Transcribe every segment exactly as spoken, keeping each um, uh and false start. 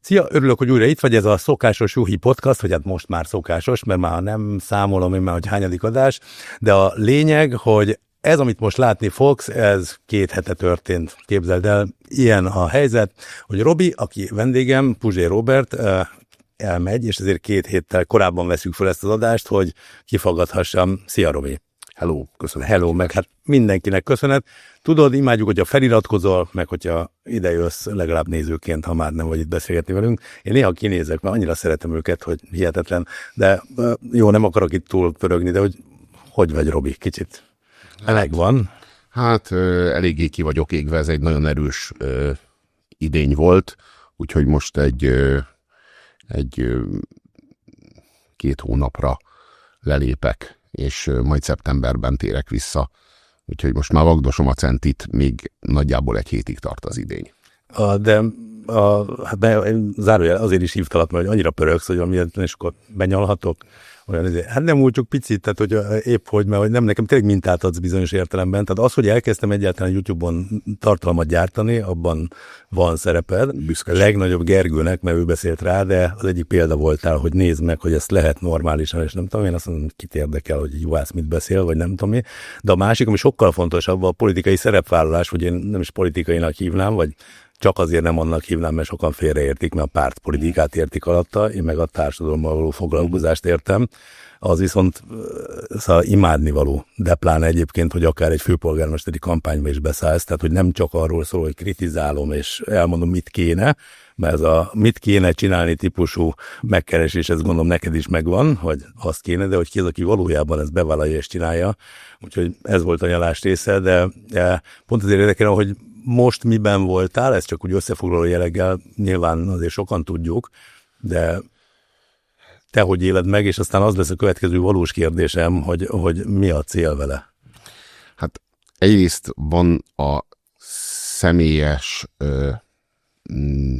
Szia, örülök, hogy újra itt vagy, ez a szokásos Juhi Podcast, hogy hát most már szokásos, mert már nem számolom én már, hogy hányadik adás, de a lényeg, hogy ez, amit most látni fogsz, ez két hete történt, képzeld el, ilyen a helyzet, hogy Robi, aki vendégem, Puzsé Róbert, elmegy, és ezért két héttel korábban veszünk fel ezt az adást, hogy kifaggathassam. Szia, Robi! Hello, köszönöm. Hello, meg hát mindenkinek köszönet. Tudod, imádjuk, hogyha feliratkozol, meg hogyha ide jössz legalább nézőként, ha már nem vagy itt beszélgetni velünk. Én néha kinézek, mert annyira szeretem őket, hogy hihetetlen. De jó, nem akarok itt túl pörögni, de hogy hogy vagy, Robi? Kicsit megvan. Hát eléggé ki vagyok égve, ez egy nagyon erős ö, idény volt, úgyhogy most egy, ö, egy ö, két hónapra lelépek, és majd szeptemberben térek vissza. Úgyhogy most már vagdosom a centit, még nagyjából egy hétig tart az idény. A, de a, hát zárójel azért is hívtalak, mert annyira pörögsz, hogy amiért és akkor benyalhatok. Olyan, hát nem úgy, csak picit, tehát hogy épp hogy, mert hogy nem, nekem tényleg mintát adsz bizonyos értelemben. Tehát az, hogy elkezdtem egyáltalán YouTube-on tartalmat gyártani, abban van szereped. Büszkes. Legnagyobb Gergőnek, mert ő beszélt rá, de az egyik példa voltál, hogy nézd meg, hogy ezt lehet normálisan, és nem tudom, én azt mondom, kit érdekel, hogy juhász mit beszél, vagy nem tudom mi. De a másik, ami sokkal fontosabb, a politikai szerepvállalás, hogy én nem is politikainak hívnám, vagy csak azért nem annak hívnám, mert sokan félreértik, mert a pártpolitikát értik alatta, én meg a társadalommal való foglalkozást értem. Az viszont szóval imádnivaló, de pláne egyébként, hogy akár egy főpolgármesteri kampányba is beszállsz, tehát hogy nem csak arról szól, hogy kritizálom és elmondom, mit kéne, mert ez a mit kéne csinálni típusú megkeresés, ez gondolom neked is megvan, hogy azt kéne, de hogy ki az, aki valójában ezt bevállalja és csinálja. Úgyhogy ez volt a nyalás része, de, de pont azért érdekel, hogy most miben voltál, ez csak úgy összefoglaló jelleggel, nyilván azért sokan tudjuk, de te hogy éled meg, és aztán az lesz a következő valós kérdésem, hogy, hogy mi a cél vele? Hát egyrészt van a személyes ö, m,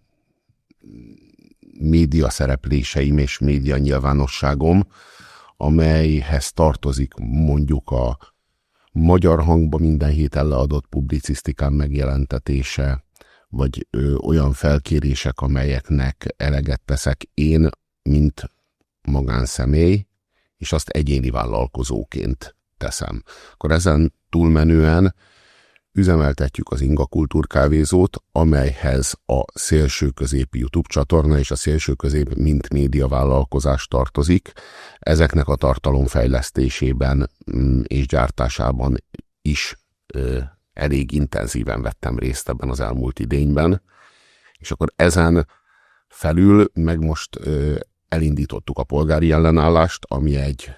média szerepléseim és média nyilvánosságom, amelyhez tartozik mondjuk a Magyar Hangban minden héten leadott publicisztikán megjelentetése, vagy ö, olyan felkérések, amelyeknek eleget teszek én, mint magánszemély, és azt egyéni vállalkozóként teszem. Akkor ezen túlmenően üzemeltetjük az Inga Kultúr kávézót, amelyhez a Szélső Közép YouTube csatorna és a Szélső Közép mint média vállalkozás tartozik. Ezeknek a tartalomfejlesztésében és gyártásában is ö, elég intenzíven vettem részt ebben az elmúlt idényben. És akkor ezen felül meg most ö, elindítottuk a polgári ellenállást, ami egy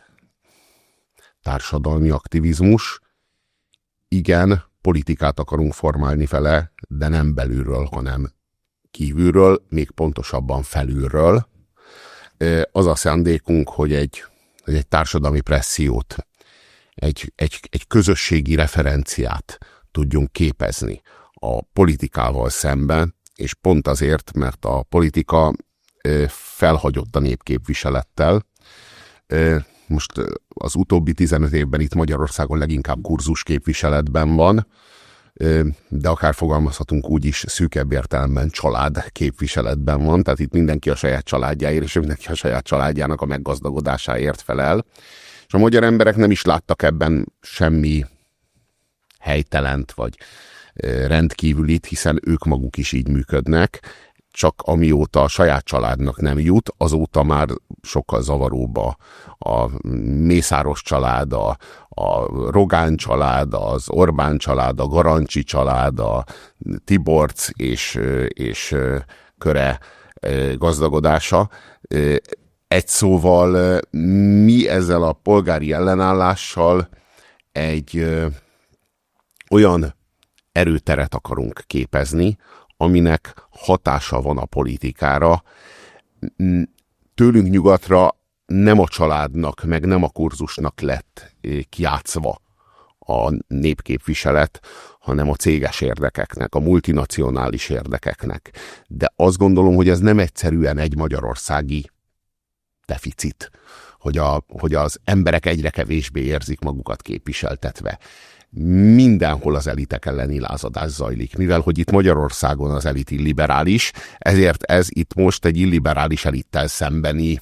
társadalmi aktivizmus. Igen, politikát akarunk formálni vele, de nem belülről, hanem kívülről, még pontosabban felülről. Az a szándékunk, hogy egy, hogy egy társadalmi pressziót, egy, egy, egy közösségi referenciát tudjunk képezni a politikával szemben, és pont azért, mert a politika felhagyott a népképviselettel. Most az utóbbi tizenöt évben itt Magyarországon leginkább kurzus képviseletben van, de akár fogalmazhatunk úgy is, szűkebb értelemben család képviseletben van, tehát itt mindenki a saját családjáért, és mindenki a saját családjának a meggazdagodásáért felel. És a magyar emberek nem is láttak ebben semmi helytelent, vagy rendkívülit, hiszen ők maguk is így működnek, csak amióta a saját családnak nem jut, azóta már sokkal zavaróbb a, a Mészáros család, a, a Rogán család, az Orbán család, a Garancsi család, a Tiborcs és, és köre gazdagodása. Egy szóval mi ezzel a polgári ellenállással egy olyan erőteret akarunk képezni, aminek hatása van a politikára. Tőlünk nyugatra nem a családnak, meg nem a kurzusnak lett kijátszva a népképviselet, hanem a céges érdekeknek, a multinacionális érdekeknek. De azt gondolom, hogy ez nem egyszerűen egy magyarországi deficit, hogy, a, hogy az emberek egyre kevésbé érzik magukat képviseltetve. Mindenhol az elitek elleni lázadás zajlik. Mivel, hogy itt Magyarországon az elit illiberális, ezért ez itt most egy illiberális elittel szembeni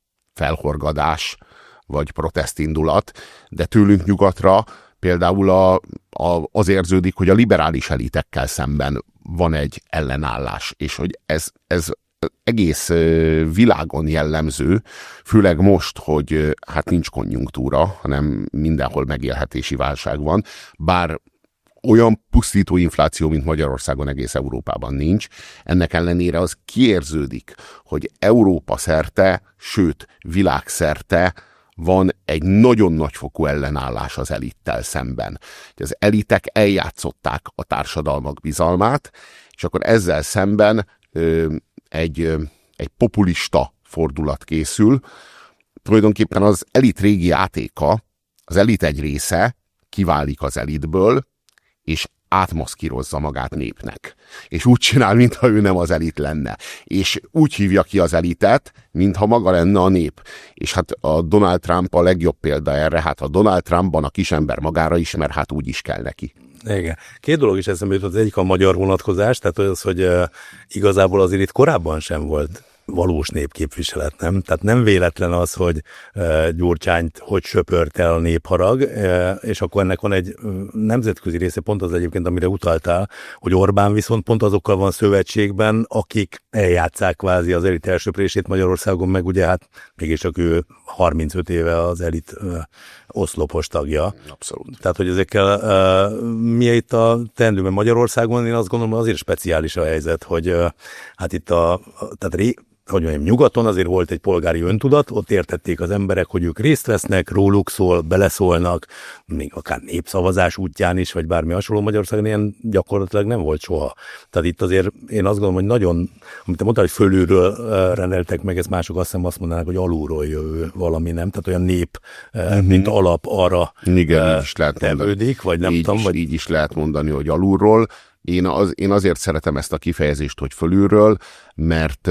felhorgadás, vagy protestindulat, de tőlünk nyugatra például a, a, az érződik, hogy a liberális elitekkel szemben van egy ellenállás, és hogy ez, ez egész világon jellemző, főleg most, hogy hát nincs konjunktúra, hanem mindenhol megélhetési válság van, bár olyan pusztító infláció, mint Magyarországon, egész Európában nincs. Ennek ellenére az kiérződik, hogy Európa szerte, sőt világszerte van egy nagyon nagyfokú ellenállás az elittel szemben. Az elitek eljátszották a társadalmak bizalmát, és akkor ezzel szemben ö, egy, ö, egy populista fordulat készül. Tulajdonképpen az elit régi játéka, az elit egy része kiválik az elitből, és átmaszkírozza magát népnek. És úgy csinál, mintha ő nem az elit lenne. És úgy hívja ki az elitet, mintha maga lenne a nép. És hát a Donald Trump a legjobb példa erre. Hát a Donald Trumpban a kisember magára ismer, hát úgy is kell neki. Igen. Két dolog is eszembe jutott. Az egyik a magyar vonatkozás, tehát az, hogy uh, igazából azért itt korábban sem volt valós népképviselet, nem? Tehát nem véletlen az, hogy uh, Gyurcsányt hogy söpört el a népharag, uh, és akkor ennek van egy uh, nemzetközi része, pont az egyébként, amire utaltál, hogy Orbán viszont pont azokkal van szövetségben, akik eljátszák kvázi az elit elsöprését Magyarországon, meg ugye hát mégiscsak ő harmincöt éve az elit uh, oszlopos tagja. Abszolút. Tehát, hogy ezekkel uh, mi itt a teendőben Magyarországon, én azt gondolom, azért speciális a helyzet, hogy uh, hát itt a, a tehát ré, hogy mondjam, nyugaton azért volt egy polgári öntudat, ott értették az emberek, hogy ők részt vesznek, róluk szól, beleszólnak, még akár népszavazás útján is, vagy bármi hasonló. Magyarországon ilyen gyakorlatilag nem volt soha. Tehát itt azért én azt gondolom, hogy nagyon, amit te mondtál, hogy fölülről uh, rendeltek meg, ezt mások azt hiszem azt mondanak, hogy alulról jövő valami, nem? Tehát olyan nép, uh, mm-hmm. mint alap arra Igen, uh, is lehet tevődik, vagy nem így tudom. Is, vagy... így is lehet mondani, hogy alulról. Én, az, én azért szeretem ezt a kifejezést, hogy fölülről, mert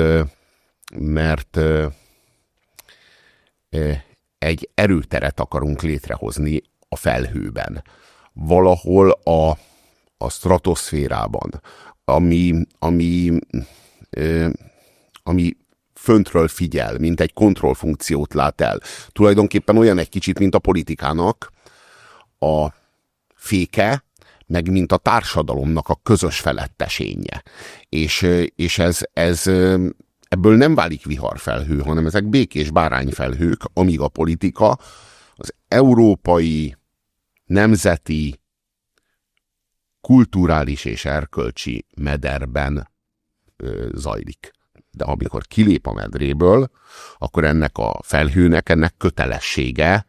mert ö, ö, egy erőteret akarunk létrehozni a felhőben. Valahol a, a stratoszférában, ami, ami, ö, ami föntről figyel, mint egy kontrollfunkciót lát el. Tulajdonképpen olyan egy kicsit, mint a politikának a féke, meg mint a társadalomnak a közös felettesénye. És, és ez, ez ebből nem válik viharfelhő, hanem ezek békés bárányfelhők, amíg a politika az európai, nemzeti, kulturális és erkölcsi mederben ö, zajlik. De amikor kilép a medréből, akkor ennek a felhőnek, ennek kötelessége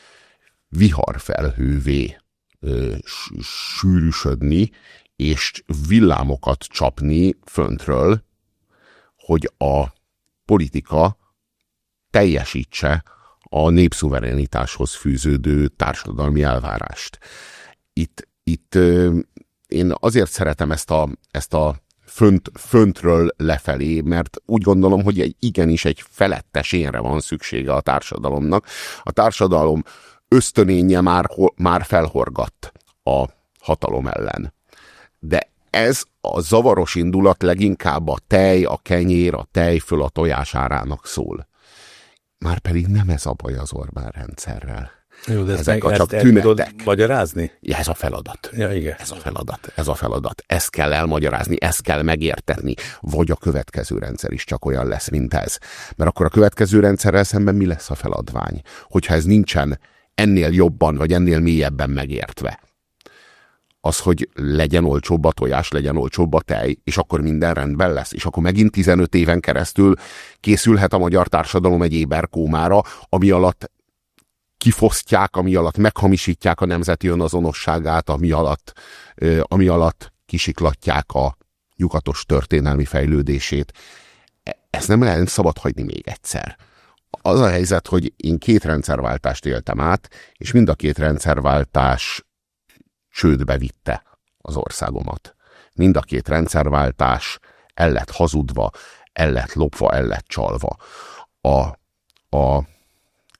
viharfelhővé ö, sűrűsödni, és villámokat csapni föntről, hogy a politika teljesítse a népszuverenitáshoz fűződő társadalmi elvárást. Itt, itt én azért szeretem ezt a, ezt a fönt, föntről lefelé, mert úgy gondolom, hogy egy, igenis egy felettes énre van szüksége a társadalomnak. A társadalom ösztönénye már, már felhorgatt a hatalom ellen. De ez a zavaros indulat leginkább a tej, a kenyér, a tej föl a tojás árának szól. Márpedig nem ez a baj az Orbán rendszerrel. Jó, de ezek ezt a csak tünetek. Magyarázni? Ja, ez a feladat. Ja, igen. Ez a feladat. Ez a feladat. Ezt kell elmagyarázni, ezt kell megértetni. Vagy a következő rendszer is csak olyan lesz, mint ez. Mert akkor a következő rendszerrel szemben mi lesz a feladvány? Hogyha ez nincsen ennél jobban, vagy ennél mélyebben megértve. Az, hogy legyen olcsóbb a tojás, legyen olcsóbb a tej, és akkor minden rendben lesz. És akkor megint tizenöt éven keresztül készülhet a magyar társadalom egy éberkómára, ami alatt kifosztják, ami alatt meghamisítják a nemzeti önazonosságát, ami alatt, ami alatt kisiklatják a nyugatos történelmi fejlődését. Ezt nem lehet szabad hagyni még egyszer. Az a helyzet, hogy én két rendszerváltást éltem át, és mind a két rendszerváltás csődbe vitte az országomat. Mind a két rendszerváltás el lett hazudva, el lett lopva, el lett csalva. A, a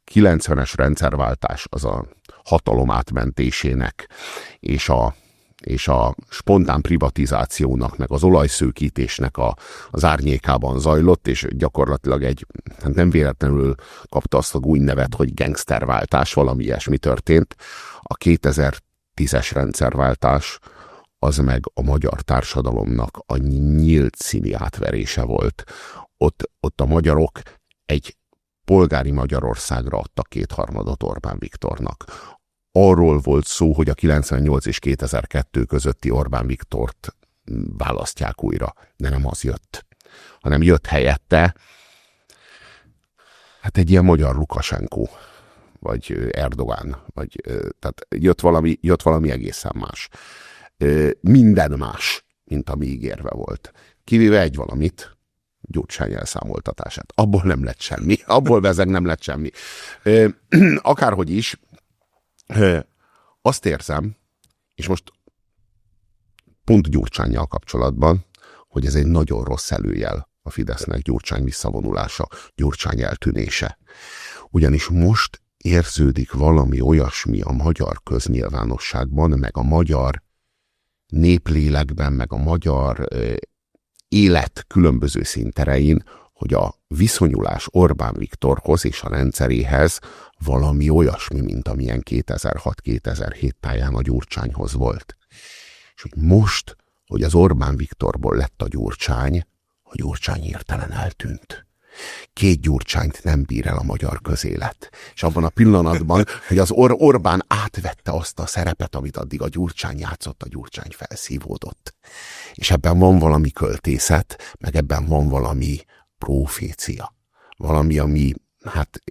kilencvenes rendszerváltás az a hatalom átmentésének és a, és a spontán privatizációnak, meg az olajszőkítésnek a, az árnyékában zajlott, és gyakorlatilag egy, hát nem véletlenül kapta azt a gúnynevet, hogy gangsterváltás, valami ilyesmi történt. A kétezer-tízes rendszerváltás az meg a magyar társadalomnak a nyílt színi átverése volt. Ott, ott a magyarok egy polgári Magyarországra adtak kétharmadot Orbán Viktornak. Arról volt szó, hogy a kilencvennyolc és kétezer-kettő közötti Orbán Viktort választják újra, de nem az jött, hanem jött helyette hát egy ilyen magyar Lukasenko, vagy Erdogán, vagy, tehát jött valami, jött valami egészen más. Minden más, mint ami ígérve volt. Kivéve egy valamit, Gyurcsány elszámoltatását. Abból nem lett semmi. Abból bezeg nem lett semmi. Akárhogy is, azt érzem, és most pont Gyurcsánnyal kapcsolatban, hogy ez egy nagyon rossz előjel a Fidesznek, Gyurcsány visszavonulása, Gyurcsány eltűnése. Ugyanis most érződik valami olyasmi a magyar köznyilvánosságban, meg a magyar néplélekben, meg a magyar élet különböző színterein, hogy a viszonyulás Orbán Viktorhoz és a rendszeréhez valami olyasmi, mint amilyen kétezer-hat-kétezer-hét táján a Gyurcsányhoz volt. És hogy most, hogy az Orbán Viktorból lett a Gyurcsány, a Gyurcsány hirtelen eltűnt. Két Gyurcsányt nem bír el a magyar közélet. És abban a pillanatban, hogy az Or- Orbán átvette azt a szerepet, amit addig a Gyurcsány játszott, a Gyurcsány felszívódott. És ebben van valami költészet, meg ebben van valami profécia. Valami, ami hát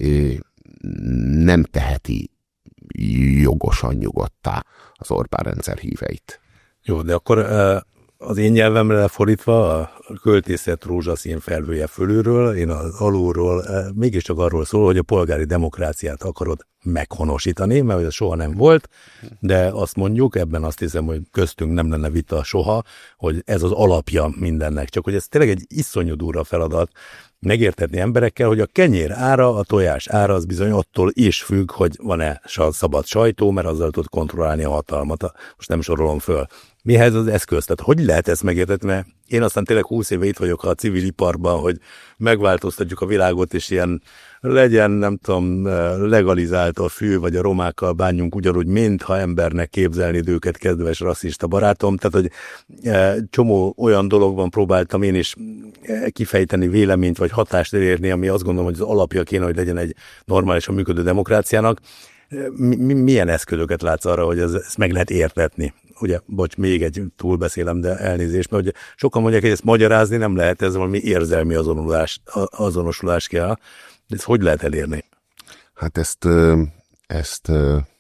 nem teheti jogosan nyugodtá az Orbán rendszer híveit. Jó, de akkor az én nyelvemre lefordítva a költészet rózsaszín felhője fölülről, én az alulról mégiscsak arról szól, hogy a polgári demokráciát akarod meghonosítani, mert ez soha nem volt, de azt mondjuk, ebben azt hiszem, hogy köztünk nem lenne vita soha, hogy ez az alapja mindennek. Csak hogy ez tényleg egy iszonyú durva feladat, megértetni emberekkel, hogy a kenyér ára, a tojás ára az bizony attól is függ, hogy van-e szabad sajtó, mert azzal tud kontrollálni a hatalmat. Most nem sorolom föl. Mihez az eszköz? Tehát hogy lehet ezt megértetni? Mert én aztán tényleg húsz éve itt vagyok a civil iparban, hogy megváltoztatjuk a világot, és ilyen legyen, nem tudom, legalizált a fű, vagy a romákkal bánjunk ugyanúgy, mintha embernek képzelni őket, kedves rasszista barátom. Tehát, hogy csomó olyan dologban próbáltam én is kifejteni véleményt, vagy hatást elérni, ami azt gondolom, hogy az alapja kéne, hogy legyen egy normálisan működő demokráciának. Milyen eszközöket látsz arra, hogy ez, ezt meg lehet értetni? Ugye, bocs, még egy túlbeszélem, de elnézést, mert ugye sokan mondják, hogy ezt magyarázni nem lehet, ez valami érzelmi azonulás, azonosulás kell. De ezt hogy lehet elérni? Hát ezt, ezt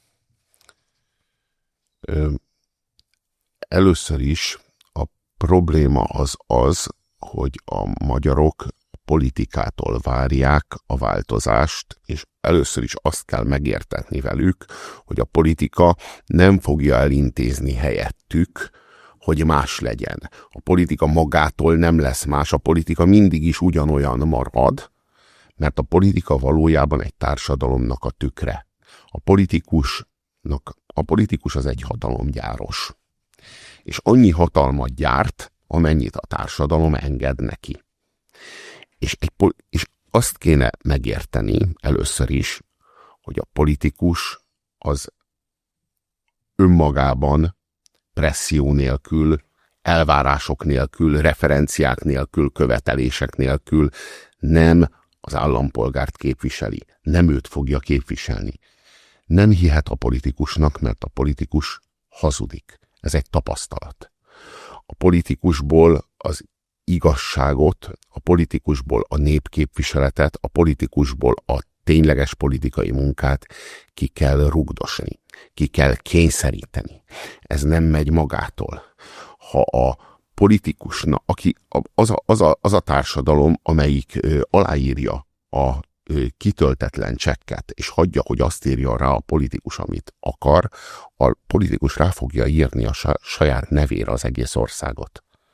először is a probléma az az, hogy a magyarok politikától várják a változást, és először is azt kell megértetni velük, hogy a politika nem fogja elintézni helyettük, hogy más legyen. A politika magától nem lesz más, a politika mindig is ugyanolyan marad, mert a politika valójában egy társadalomnak a tükre. A politikusnak, a politikus az egy hatalomgyáros. És annyi hatalmat gyárt, amennyit a társadalom enged neki. És, egy, és azt kéne megérteni először is, hogy a politikus az önmagában presszió nélkül, elvárások nélkül, referenciák nélkül, követelések nélkül nem az állampolgárt képviseli, nem őt fogja képviselni. Nem hihet a politikusnak, mert a politikus hazudik. Ez egy tapasztalat. A politikusból az igazságot, a politikusból a népképviseletet, a politikusból a tényleges politikai munkát ki kell rugdosni, ki kell kényszeríteni. Ez nem megy magától. Ha a politikusnak, aki az a, az, a, az a társadalom, amelyik ö, aláírja a ö, kitöltetlen csekket, és hagyja, hogy azt írja rá a politikus, amit akar, a politikus rá fogja írni a saját nevére az egész országot.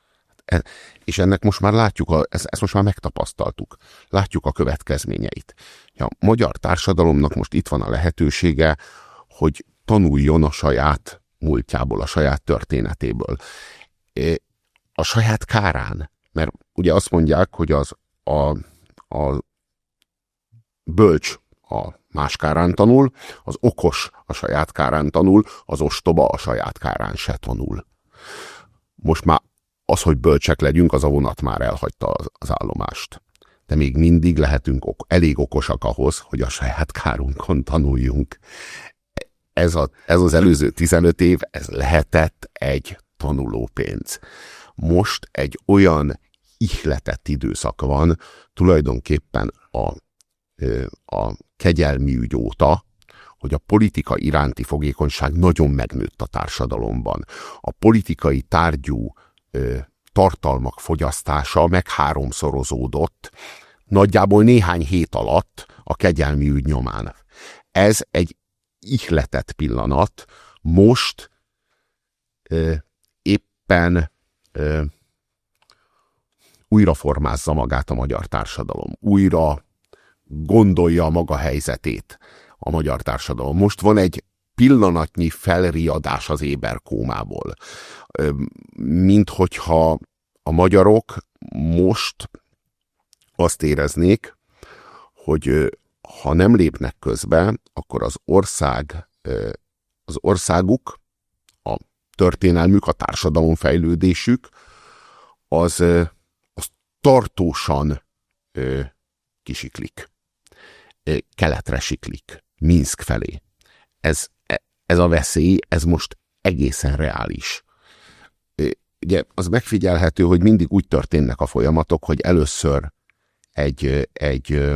És ennek most már látjuk, a, ezt, ezt most már megtapasztaltuk. Látjuk a következményeit. A magyar társadalomnak most itt van a lehetősége, hogy tanuljon a saját múltjából, a saját történetéből. A saját kárán. Mert ugye azt mondják, hogy az a, a bölcs a más kárán tanul, az okos a saját kárán tanul, az ostoba a saját kárán se tanul. Most már az, hogy bölcsek legyünk, az a vonat már elhagyta az, az állomást. De még mindig lehetünk ok- elég okosak ahhoz, hogy a saját kárunkon tanuljunk. Ez, a, ez az előző tizenöt év, ez lehetett egy tanulópénz. Most egy olyan ihletett időszak van, tulajdonképpen a, a kegyelmi ügy óta, hogy a politika iránti fogékonyság nagyon megnőtt a társadalomban. A politikai tárgyú ö, tartalmak fogyasztása meg háromszorozódott, nagyjából néhány hét alatt a kegyelmi ügy nyomán. Ez egy ihletett pillanat, most ö, éppen ö, újra formázza magát a magyar társadalom, újra gondolja a maga helyzetét a magyar társadalom. Most van egy pillanatnyi felriadás az éberkómából. Mint hogyha a magyarok most azt éreznék, hogy ha nem lépnek közbe, akkor az ország, az országuk, a történelmük, a társadalomfejlődésük, az, az tartósan kisiklik. Keletre siklik, Minszk felé. Ez, ez a veszély, ez most egészen reális. Ugye az megfigyelhető, hogy mindig úgy történnek a folyamatok, hogy először egy, egy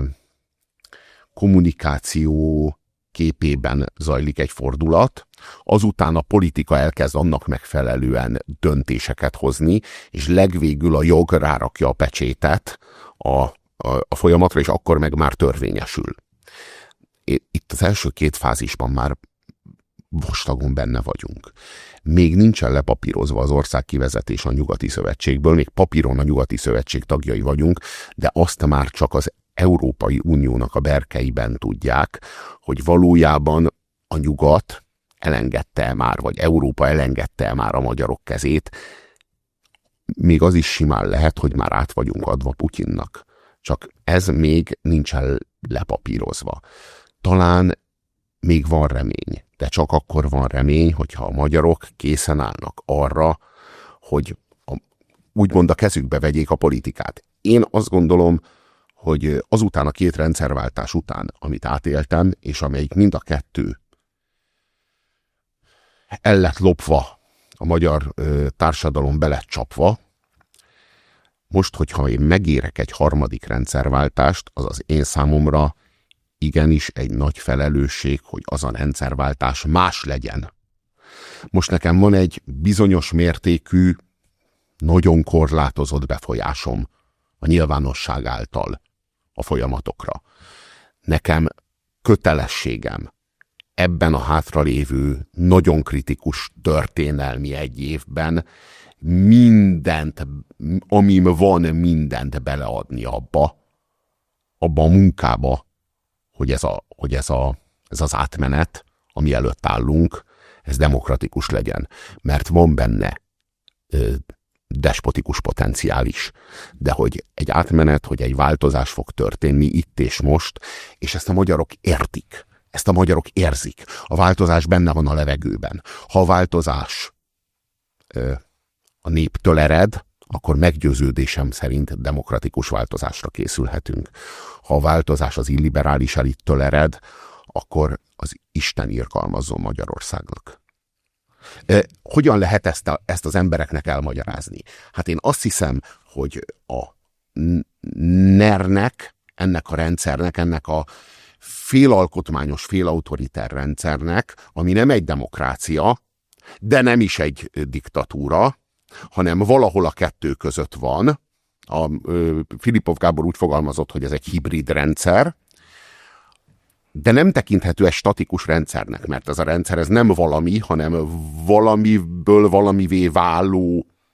kommunikáció képében zajlik egy fordulat, azután a politika elkezd annak megfelelően döntéseket hozni, és legvégül a jog rárakja a pecsétet a a folyamatra, és akkor meg már törvényesül. Itt az első két fázisban már vastagon benne vagyunk. Még nincsen lepapírozva az ország kivezetés a Nyugati Szövetségből, még papíron a Nyugati Szövetség tagjai vagyunk, de azt már csak az Európai Uniónak a berkeiben tudják, hogy valójában a Nyugat elengedte már, vagy Európa elengedte már a magyarok kezét. Még az is simán lehet, hogy már át vagyunk adva Putyinnak. Csak ez még nincsen lepapírozva. Talán még van remény, de csak akkor van remény, hogyha a magyarok készen állnak arra, hogy a, úgymond a kezükbe vegyék a politikát. Én azt gondolom, hogy azután a két rendszerváltás után, amit átéltem, és amelyik mind a kettő el lett lopva, a magyar ö, társadalom be lett csapva, most, hogyha én megérek egy harmadik rendszerváltást, az az én számomra igenis egy nagy felelősség, hogy az a rendszerváltás más legyen. Most nekem van egy bizonyos mértékű, nagyon korlátozott befolyásom a nyilvánosság által a folyamatokra. Nekem kötelességem ebben a hátralévő, nagyon kritikus történelmi egy évben mindent, amim van, mindent beleadni abba, abba a munkába, hogy ez, a, hogy ez, a, ez az átmenet, ami előtt állunk, ez demokratikus legyen. Mert van benne ö, despotikus potenciál is. De hogy egy átmenet, hogy egy változás fog történni itt és most, és ezt a magyarok értik. Ezt a magyarok érzik. A változás benne van a levegőben. Ha a változás ö, a néptől ered, akkor meggyőződésem szerint demokratikus változásra készülhetünk. Ha a változás az illiberális elittől ered, akkor az Isten irgalmazzon Magyarországnak. Hogyan lehet ezt, a, ezt az embereknek elmagyarázni? Hát én azt hiszem, hogy a nernek, ennek a rendszernek, ennek a félalkotmányos, félautoriter rendszernek, ami nem egy demokrácia, de nem is egy diktatúra, hanem valahol a kettő között van. A ö, Filipov Gábor úgy fogalmazott, hogy ez egy hibrid rendszer, de nem tekinthető egy statikus rendszernek, mert ez a rendszer ez nem valami, hanem valamiből valamivé váló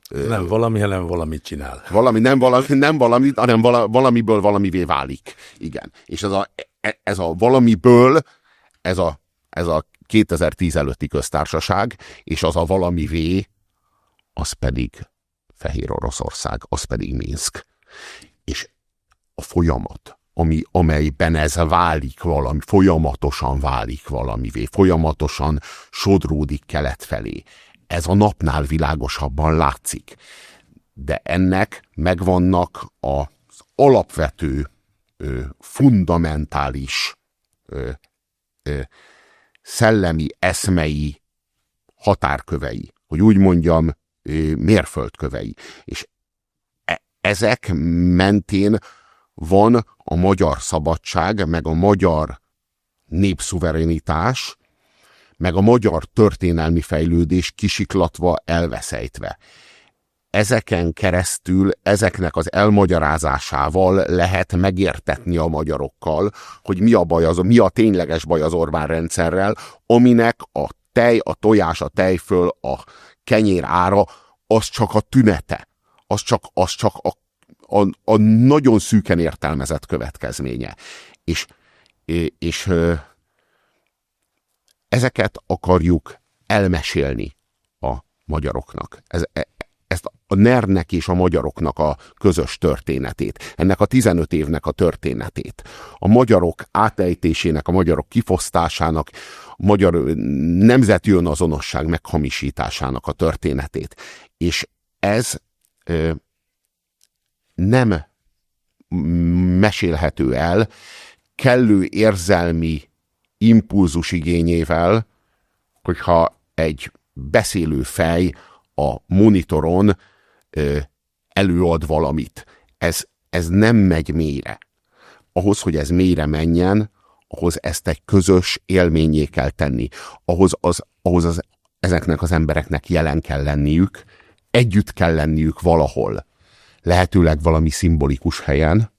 Nem valami, hanem valamit csinál. Valami, nem valami, nem valami, hanem valamiből valamivé válik. Igen. És ez a, ez a valamiből, ez a, ez a kétezer-tíz előtti köztársaság, és az a valamivé, az pedig Fehér Oroszország, az pedig Minszk. És a folyamat, ami, amelyben ez válik valami, folyamatosan válik valamivé, folyamatosan sodródik kelet felé. Ez a napnál világosabban látszik. De ennek megvannak az alapvető, ö, fundamentális ö, ö, szellemi, eszmei határkövei, hogy úgy mondjam, ö, mérföldkövei. És e- ezek mentén van a magyar szabadság, meg a magyar népszuverenitás, meg a magyar történelmi fejlődés kisiklatva, elveszejtve. Ezeken keresztül, ezeknek az elmagyarázásával lehet megértetni a magyarokkal, hogy mi a baj az, mi a tényleges baj az Orbán rendszerrel, aminek a tej, a tojás, a tejföl, a kenyér ára, az csak a tünete. Az csak, az csak a, a, a nagyon szűken értelmezett következménye. És, és ezeket akarjuk elmesélni a magyaroknak. Ez, ezt a NER-nek és a magyaroknak a közös történetét, ennek a tizenöt évnek a történetét, a magyarok átejtésének, a magyarok kifosztásának, a magyar nemzeti önazonosság meghamisításának a történetét. És ez ö, nem mesélhető el kellő érzelmi impulzus igényével, hogyha egy beszélő fej a monitoron ö, előad valamit. Ez, ez nem megy mélyre. Ahhoz, hogy ez mélyre menjen, ahhoz ezt egy közös élménnyé kell tenni. Ahhoz, az, ahhoz az, ezeknek az embereknek jelen kell lenniük, együtt kell lenniük valahol, lehetőleg valami szimbolikus helyen,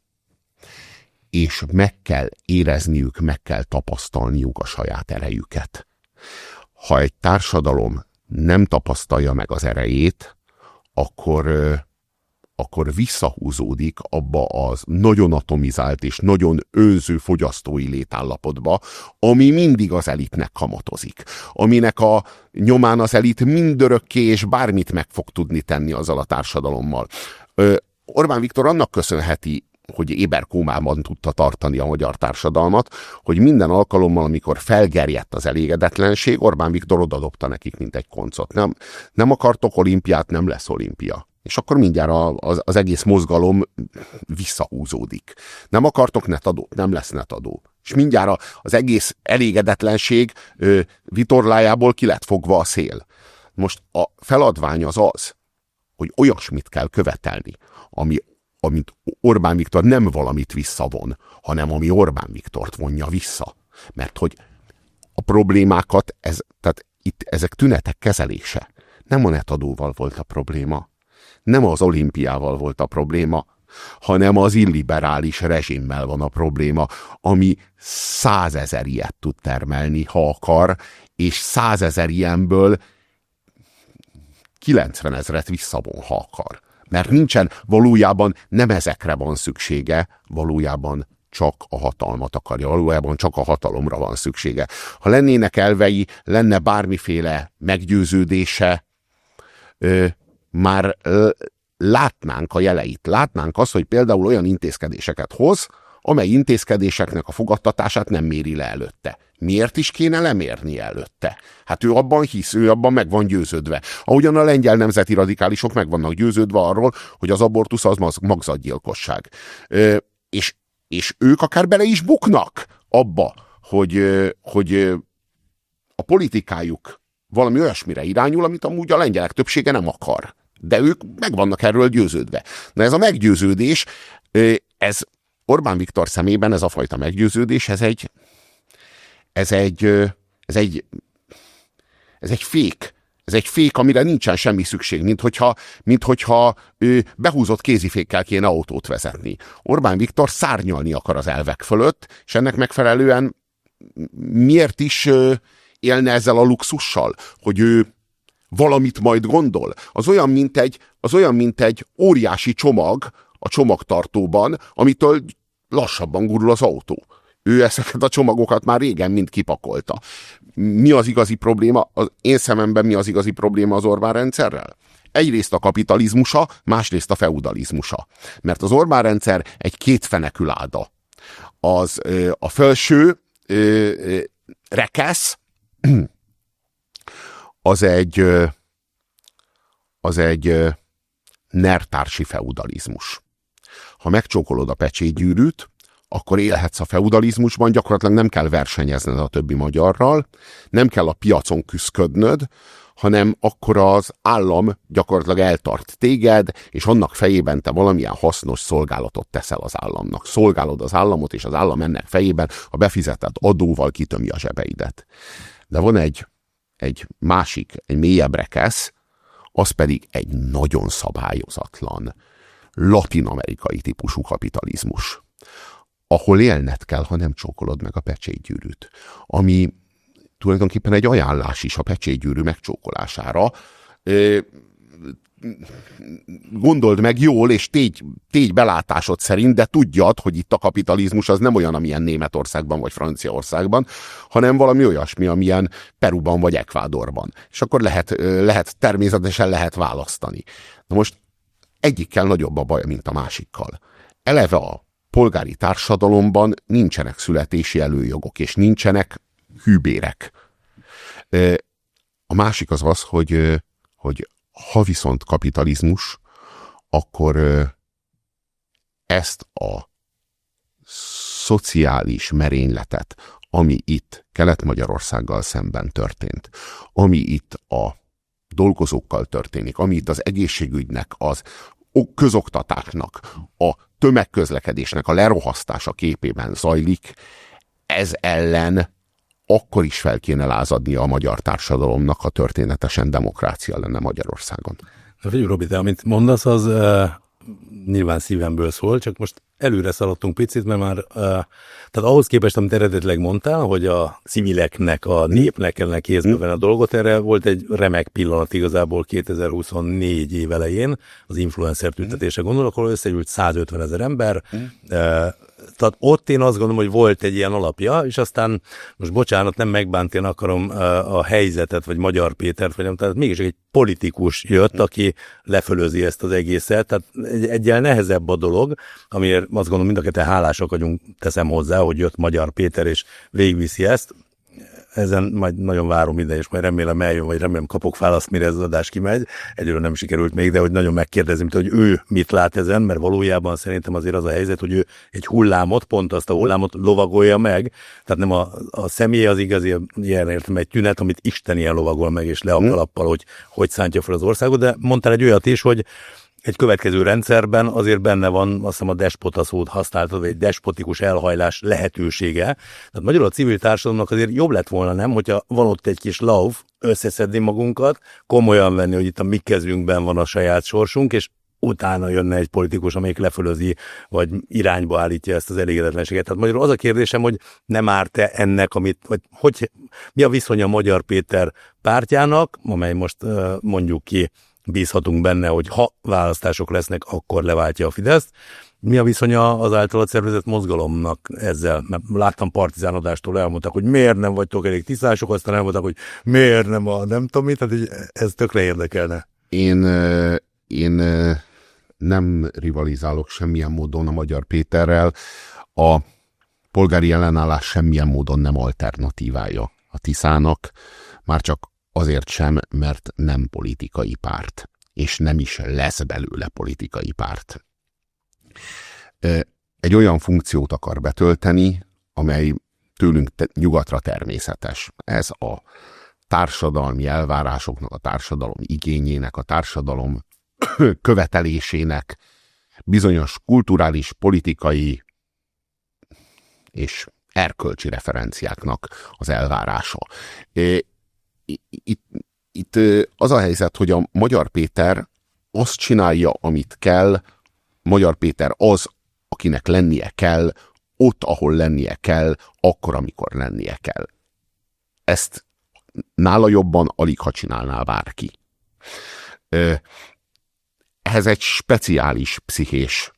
és meg kell érezniük, meg kell tapasztalniuk a saját erejüket. Ha egy társadalom nem tapasztalja meg az erejét, akkor, akkor visszahúzódik abba az nagyon atomizált és nagyon önző fogyasztói létállapotba, ami mindig az elitnek kamatozik. Aminek a nyomán az elit mindörökké és bármit meg fog tudni tenni azzal a társadalommal. Orbán Viktor annak köszönheti, hogy éberkómában tudta tartani a magyar társadalmat, hogy minden alkalommal, amikor felgerjedt az elégedetlenség, Orbán Viktor odadobta nekik, mint egy koncot. Nem, nem akartok olimpiát, nem lesz olimpia. És akkor mindjárt az, az egész mozgalom visszahúzódik. Nem akartok netadót, nem lesz netadó. És mindjárt az egész elégedetlenség ö, vitorlájából ki lett fogva a szél. Most a feladvány az az, hogy olyasmit kell követelni, ami amit Orbán Viktor nem valamit visszavon, hanem ami Orbán Viktort vonja vissza. Mert hogy a problémákat, ez, tehát itt ezek tünetek kezelése. Nem a netadóval volt a probléma, nem az olimpiával volt a probléma, hanem az illiberális rezsimmel van a probléma, ami százezer ilyet tud termelni, ha akar, és százezer ilyenből kilencvenezret visszavon, ha akar. Mert nincsen, valójában nem ezekre van szüksége, valójában csak a hatalmat akarja, valójában csak a hatalomra van szüksége. Ha lennének elvei, lenne bármiféle meggyőződése, ö, már ö, látnánk a jeleit. Látnánk azt, hogy például olyan intézkedéseket hoz, amely intézkedéseknek a fogadtatását nem méri le előtte. Miért is kéne lemérni előtte? Hát ő abban hisz, ő abban meg van győződve. Ahogyan a lengyel nemzeti radikálisok meg vannak győződve arról, hogy az abortusz az magzatgyilkosság. Ö, és, és ők akár bele is buknak abba, hogy, hogy a politikájuk valami olyasmire irányul, amit amúgy a lengyelek többsége nem akar. De ők meg vannak erről győződve. Na ez a meggyőződés, ez Orbán Viktor szemében ez a fajta meggyőződés, ez egy Ez egy, ez egy, ez egy fék. Ez egy fék, amire nincsen semmi szükség, mint hogyha, mint hogyha ő behúzott kézifékkel kéne autót vezetni. Orbán Viktor szárnyalni akar az elvek fölött, és ennek megfelelően miért is élne ezzel a luxussal, hogy ő valamit majd gondol. Az olyan, mint egy, az olyan, mint egy óriási csomag a csomagtartóban, amitől lassabban gurul az autó. Ő ezeket a csomagokat már régen mind kipakolta. Mi az igazi probléma? Az én szememben mi az igazi probléma az Orbán rendszerrel? Egyrészt a kapitalizmusa, másrészt a feudalizmusa. Mert az Orbán rendszer egy kétfeneküláda. Az a felső ö, rekesz, az egy az egy nertársi feudalizmus. Ha megcsókolod a pecsétgyűrűt, akkor élhetsz a feudalizmusban, gyakorlatilag nem kell versenyezned a többi magyarral, nem kell a piacon küszködnöd, hanem akkor az állam gyakorlatilag eltart téged, és annak fejében te valamilyen hasznos szolgálatot teszel az államnak. Szolgálod az államot, és az állam ennek fejében a befizetett adóval kitömi a zsebeidet. De van egy, egy másik, egy mélyebb rekesz, az pedig egy nagyon szabályozatlan, latin-amerikai típusú kapitalizmus, ahol élned kell, ha nem csókolod meg a pecsétgyűrűt. Ami tulajdonképpen egy ajánlás is a pecsétgyűrű megcsókolására. Gondold meg jól, és tégy, tégy belátásod szerint, de tudjad, hogy itt a kapitalizmus az nem olyan, amilyen Németországban vagy Franciaországban, hanem valami olyasmi, amilyen Peruban vagy Ekvádorban. És akkor lehet, lehet természetesen lehet választani. Na most egyikkel nagyobb a baj, mint a másikkal. Eleve a polgári társadalomban nincsenek születési előjogok, és nincsenek hűbérek. A másik az az, hogy, hogy ha viszont kapitalizmus, akkor ezt a szociális merényletet, ami itt Kelet-Magyarországgal szemben történt, ami itt a dolgozókkal történik, ami itt az egészségügynek, az közoktatásnak, a tömegközlekedésnek a lerohasztása képében zajlik, ez ellen akkor is fel kéne lázadnia a magyar társadalomnak, ha történetesen demokrácia lenne Magyarországon. Na figyelj, Robi, te amit mondasz, az uh, nyilván szívemből szól, csak most előre szaladtunk picit, mert már, uh, tehát ahhoz képest, amit eredetileg mondtál, hogy a civileknek, a népnek kellene kézbe venni a dolgot, erre volt egy remek pillanat igazából kétezer-huszonnégy év elején, az influencer tüntetése gondolok, ahol összegyűlt százötvenezer ember, uh, tehát ott én azt gondolom, hogy volt egy ilyen alapja, és aztán, most bocsánat, nem megbántani akarom a helyzetet, vagy Magyar Pétert, vagy nem, tehát mégis egy politikus jött, aki lefölözi ezt az egészet, tehát egy, egyel nehezebb a dolog, amiért azt gondolom, mind a ketten hálásak vagyunk, teszem hozzá, hogy jött Magyar Péter, és végigviszi ezt. Ezen majd nagyon várom ide, és majd remélem eljön, vagy remélem kapok választ, mire ez az adás kimegy. Egyről nem sikerült még, de hogy nagyon megkérdezem, hogy ő mit lát ezen, mert valójában szerintem azért az a helyzet, hogy ő egy hullámot, pont azt a hullámot lovagolja meg, tehát nem a, a személy az igazi, ilyen értem egy tünet, amit Isten ilyen lovagol meg, és le a kalappal, hogy hogy szántja fel az országot, de mondtál egy olyat is, hogy egy következő rendszerben azért benne van, azt hiszem a despota szót használtad, vagy egy despotikus elhajlás lehetősége. Tehát magyarul a civil társadalomnak azért jobb lett volna, nem, hogyha van ott egy kis lauf, összeszedni magunkat, komolyan venni, hogy itt a mi kezünkben van a saját sorsunk, és utána jönne egy politikus, amelyik lefölözi, vagy irányba állítja ezt az elégedetlenséget. Tehát magyarul az a kérdésem, hogy nem árt-e ennek, amit, vagy hogy, mi a viszony a Magyar Péter pártjának, amely most mondjuk ki, bízhatunk benne, hogy ha választások lesznek, akkor leváltja a Fideszt. Mi a viszonya az általad szervezett mozgalomnak ezzel? Mert láttam partizánodástól, elmondták, hogy miért nem vagytok elég tisztások, aztán elmondták, hogy miért nem a nem tudom mit, tehát ez tökre érdekelne. Én, én nem rivalizálok semmilyen módon a Magyar Péterrel. A polgári ellenállás semmilyen módon nem alternatívája a Tiszának, már csak azért sem, mert nem politikai párt, és nem is lesz belőle politikai párt. Egy olyan funkciót akar betölteni, amely tőlünk te- nyugatra természetes. Ez a társadalmi elvárásoknak, a társadalom igényének, a társadalom követelésének bizonyos kulturális, politikai és erkölcsi referenciáknak az elvárása. Itt, itt az a helyzet, hogy a Magyar Péter azt csinálja, amit kell, Magyar Péter az, akinek lennie kell, ott, ahol lennie kell, akkor, amikor lennie kell. Ezt nála jobban alig ha csinálná bárki. Ehhez egy speciális pszichés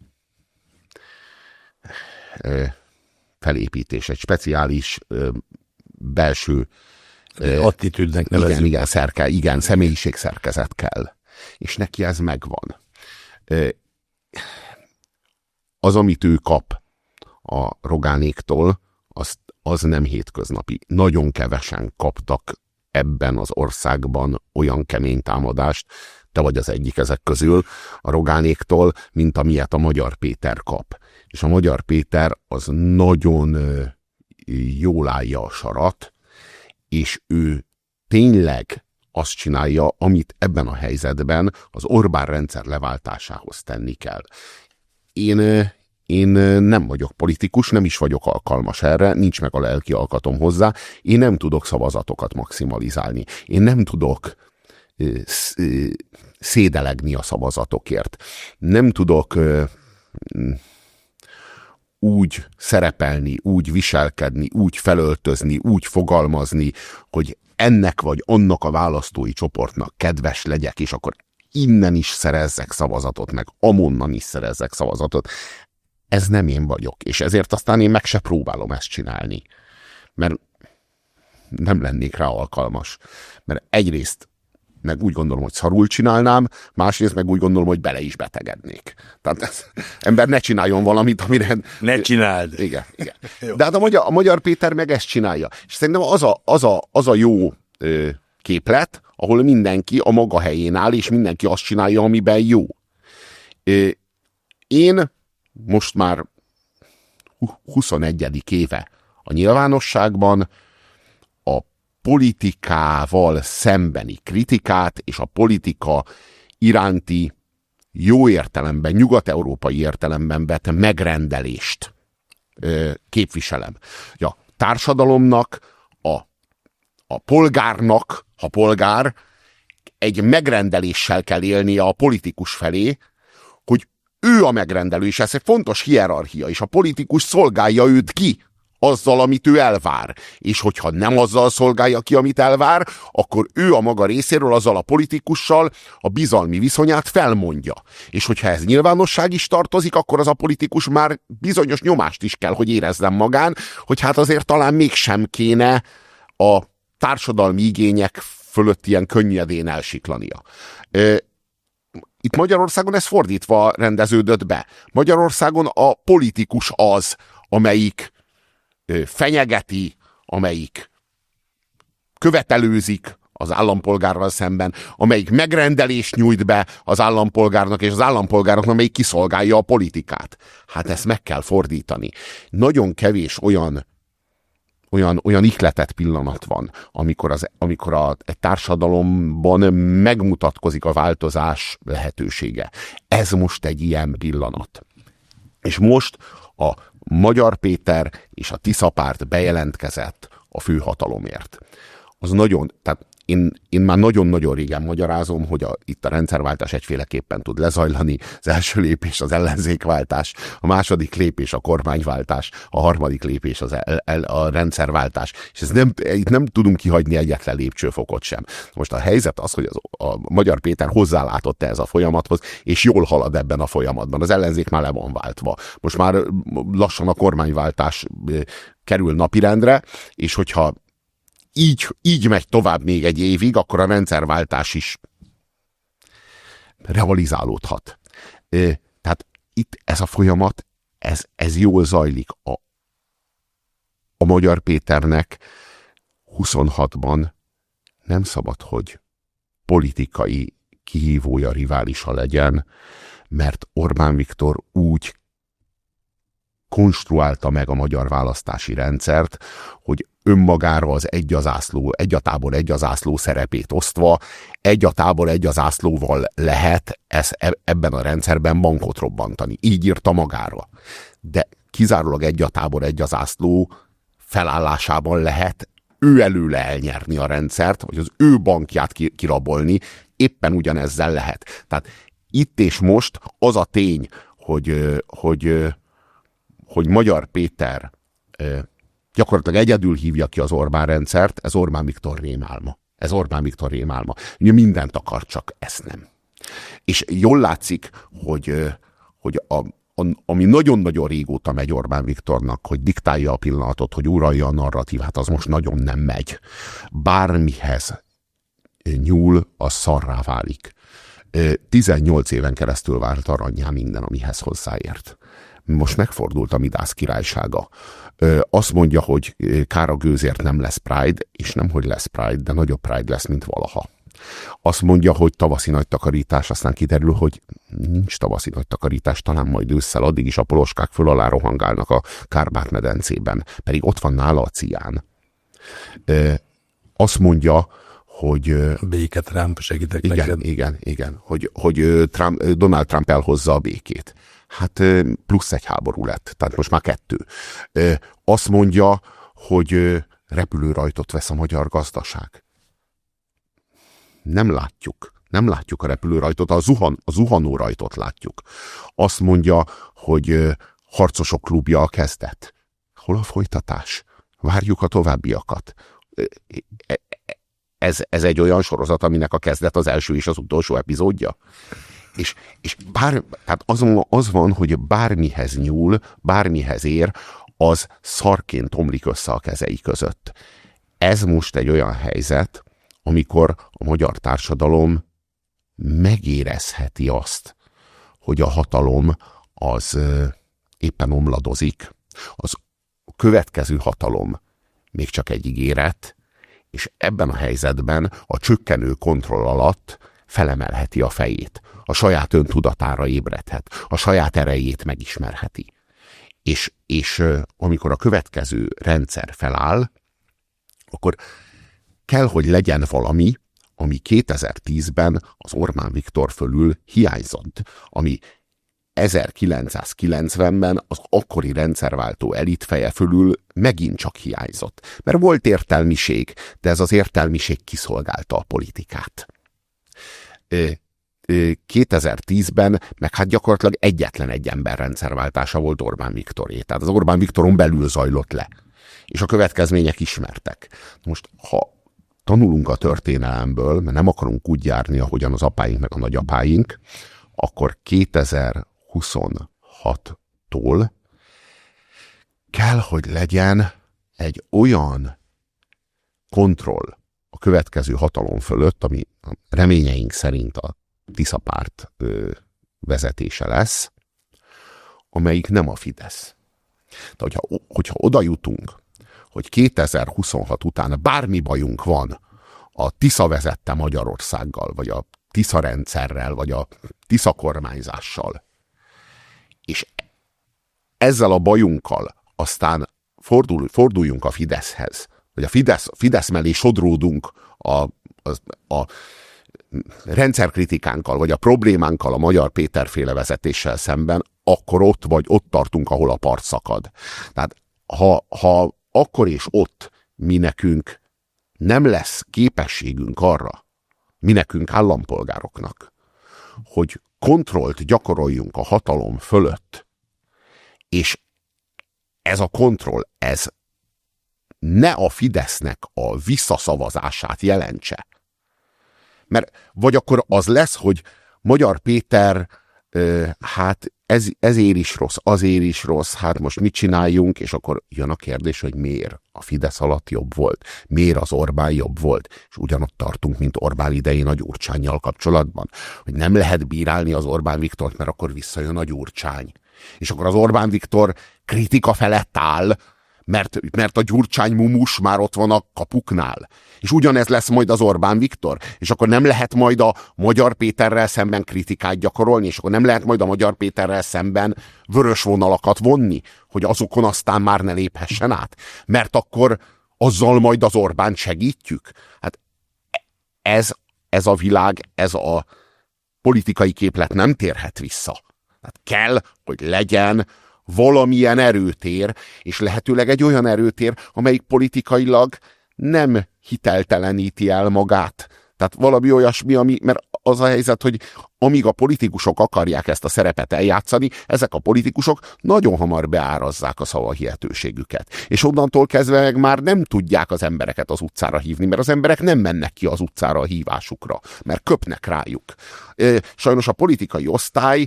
felépítés, egy speciális belső attitűdnek nevezzük. Igen, igen, szerke, igen, személyiségszerkezet kell. És neki ez megvan. Az, amit ő kap a Rogánéktól, az, az nem hétköznapi. Nagyon kevesen kaptak ebben az országban olyan kemény támadást, te vagy az egyik ezek közül, a Rogánéktól, mint amilyet a Magyar Péter kap. És a Magyar Péter az nagyon jól állja a sarat, és ő tényleg azt csinálja, amit ebben a helyzetben az Orbán rendszer leváltásához tenni kell. Én, én nem vagyok politikus, nem is vagyok alkalmas erre, nincs meg a lelki alkatom hozzá, én nem tudok szavazatokat maximalizálni. Én nem tudok szédelegni a szavazatokért. Nem tudok úgy szerepelni, úgy viselkedni, úgy felöltözni, úgy fogalmazni, hogy ennek vagy annak a választói csoportnak kedves legyek, és akkor innen is szerezzek szavazatot, meg amonnan is szerezzek szavazatot. Ez nem én vagyok, és ezért aztán én meg se próbálom ezt csinálni. Mert nem lennék rá alkalmas. Mert egyrészt meg úgy gondolom, hogy szarul csinálnám, másrészt meg úgy gondolom, hogy bele is betegednék. Tehát ez, ember ne csináljon valamit, amire... Ne csináld! Igen, igen. De hát a magyar, a Magyar Péter meg ezt csinálja. És szerintem az a, az a, az a jó ö, képlet, ahol mindenki a maga helyén áll, és mindenki azt csinálja, amiben jó. Ö, én most már huszonegyedik éve a nyilvánosságban a politikával szembeni kritikát és a politika iránti jó értelemben, nyugat-európai értelemben vett megrendelést ö, képviselem. A társadalomnak, a, a polgárnak, ha polgár, egy megrendeléssel kell élnie a politikus felé, hogy ő a megrendelő, és ez egy fontos hierarchia, és a politikus szolgálja őt ki azzal, amit ő elvár. És hogyha nem azzal szolgálja ki, amit elvár, akkor ő a maga részéről azzal a politikussal a bizalmi viszonyát felmondja. És hogyha ez nyilvánosság is tartozik, akkor az a politikus már bizonyos nyomást is kell, hogy érezzen magán, hogy hát azért talán mégsem kéne a társadalmi igények fölött ilyen könnyedén elsiklania. Itt Magyarországon ez fordítva rendeződött be. Magyarországon a politikus az, amelyik fenyegeti, amelyik követelőzik az állampolgárral szemben, amelyik megrendelést nyújt be az állampolgárnak, és az állampolgárnak, amelyik kiszolgálja a politikát. Hát ezt meg kell fordítani. Nagyon kevés olyan olyan, olyan ihletett pillanat van, amikor, az, amikor a, egy társadalomban megmutatkozik a változás lehetősége. Ez most egy ilyen pillanat. És most a Magyar Péter és a Tisza párt bejelentkezett a főhatalomért. Az nagyon, tehát én, én már nagyon-nagyon régen magyarázom, hogy a, itt a rendszerváltás egyféleképpen tud lezajlani. Az első lépés az ellenzékváltás, a második lépés a kormányváltás, a harmadik lépés az el, el, a rendszerváltás. És ez nem, itt nem tudunk kihagyni egyetlen lépcsőfokot sem. Most a helyzet az, hogy az, a Magyar Péter hozzálátott ez a folyamathoz, és jól halad ebben a folyamatban. Az ellenzék már le van váltva. Most már lassan a kormányváltás kerül napirendre, és hogyha Így, így megy tovább még egy évig, akkor a rendszerváltás is realizálódhat. Tehát itt ez a folyamat, ez, ez jól zajlik. A, a Magyar Péternek huszonhatban nem szabad, hogy politikai kihívója, riválisa legyen, mert Orbán Viktor úgy konstruálta meg a magyar választási rendszert, hogy önmagára az egy a zászló, egy a tábor, egy a zászló szerepét osztva, egy a tábor, egy a zászlóval lehet ez, ebben a rendszerben bankot robbantani. Így írta magára. De kizárólag egy a tábor, egy a zászló felállásában lehet ő előle elnyerni a rendszert, vagy az ő bankját kirabolni, éppen ugyanezzel lehet. Tehát itt és most az a tény, hogy, hogy, hogy Magyar Péter gyakorlatilag egyedül hívja ki az Orbán rendszert, ez Orbán Viktor rémálma. Ez Orbán Viktor rémálma. Ugye mindent akar, csak ezt nem. És jól látszik, hogy, hogy a, a, ami nagyon-nagyon régóta megy Orbán Viktornak, hogy diktálja a pillanatot, hogy uralja a narratívát, az most nagyon nem megy. Bármihez nyúl, az szarrá válik. tizennyolc éven keresztül várt aranyá minden, amihez hozzáért. Most megfordult a Midász királysága. Azt mondja, hogy kár a gőzért nem lesz Pride, és nem, hogy lesz Pride, de nagyobb Pride lesz, mint valaha. Azt mondja, hogy tavaszi nagy takarítás, aztán kiderül, hogy nincs tavaszi nagy takarítás, talán majd ősszel, addig is a poloskák föl alá rohangálnak a Kárpát-medencében, pedig ott van nála a cián. Azt mondja, hogy... Béke Trump, segítek igen, neked. Igen, igen, hogy, hogy Trump, Donald Trump elhozza a békét. Hát plusz egy háború lett, tehát most már kettő. Azt mondja, hogy repülőrajtot vesz a magyar gazdaság. Nem látjuk. Nem látjuk a repülőrajtot, a, zuhan, a zuhanó rajtot látjuk. Azt mondja, hogy harcosok klubja a kezdet. Hol a folytatás? Várjuk a továbbiakat. Ez, ez egy olyan sorozat, aminek a kezdet az első és az utolsó epizódja. És, és bár, tehát az, az van, hogy bármihez nyúl, bármihez ér, az szarként omlik össze a kezei között. Ez most egy olyan helyzet, amikor a magyar társadalom megérezheti azt, hogy a hatalom az éppen omladozik, az következő hatalom még csak egy ígéret, és ebben a helyzetben a csökkenő kontroll alatt felemelheti a fejét, a saját öntudatára ébredhet, a saját erejét megismerheti. És, és amikor a következő rendszer feláll, akkor kell, hogy legyen valami, ami kétezer-tízben az Orbán Viktor fölül hiányzott, ami ezerkilencszázkilencvenben az akkori rendszerváltó elitfeje fölül megint csak hiányzott. Mert volt értelmiség, de ez az értelmiség kiszolgálta a politikát. kétezer-tízben meg hát gyakorlatilag egyetlen egy ember rendszerváltása volt Orbán Viktoré. Tehát az Orbán Viktoron belül zajlott le. És a következmények ismertek. Most, ha tanulunk a történelemből, mert nem akarunk úgy járni, ahogyan az apáink meg a nagyapáink, akkor kétezer-huszonhattól kell, hogy legyen egy olyan kontroll a következő hatalom fölött, ami reményeink szerint a Tisza párt ö, vezetése lesz, amelyik nem a Fidesz. De hogyha, hogyha oda jutunk, hogy kétezer-huszonhat után bármi bajunk van a Tisza vezette Magyarországgal, vagy a Tisza rendszerrel, vagy a Tisza kormányzással, és ezzel a bajunkkal aztán fordul, forduljunk a Fideszhez, vagy a Fidesz, Fidesz mellé sodródunk a, a, a rendszerkritikánkkal, vagy a problémánkkal a Magyar Péter féle vezetéssel szemben, akkor ott vagy ott tartunk, ahol a part szakad. Tehát ha, ha akkor és ott mi nekünk nem lesz képességünk arra, mi nekünk állampolgároknak, hogy kontrollt gyakoroljunk a hatalom fölött, és ez a kontroll, ez ne a Fidesznek a visszaszavazását jelentse. Mert vagy akkor az lesz, hogy Magyar Péter, euh, hát ez, ezért is rossz, azért is rossz, hát most mit csináljunk, és akkor jön a kérdés, hogy miért a Fidesz alatt jobb volt, miért az Orbán jobb volt, és ugyanott tartunk, mint Orbán idején a Gyurcsánnyal kapcsolatban, hogy nem lehet bírálni az Orbán Viktort, mert akkor visszajön a Gyurcsány. És akkor az Orbán Viktor kritika felett áll, mert, mert a Gyurcsány mumus már ott van a kapuknál. És ugyanez lesz majd az Orbán Viktor. És akkor nem lehet majd a Magyar Péterrel szemben kritikát gyakorolni, és akkor nem lehet majd a Magyar Péterrel szemben vörös vonalakat vonni, hogy azokon aztán már ne léphessen át. Mert akkor azzal majd az Orbánt segítjük. Hát ez, ez a világ, ez a politikai képlet nem térhet vissza. Hát kell, hogy legyen valamilyen erőtér, és lehetőleg egy olyan erőtér, amelyik politikailag nem hitelteleníti el magát, Tehát valami olyasmi, ami, mert az a helyzet, hogy amíg a politikusok akarják ezt a szerepet eljátszani, ezek a politikusok nagyon hamar beárazzák a szavahihetőségüket. És onnantól kezdve meg már nem tudják az embereket az utcára hívni, mert az emberek nem mennek ki az utcára a hívásukra, mert köpnek rájuk. Sajnos a politikai osztály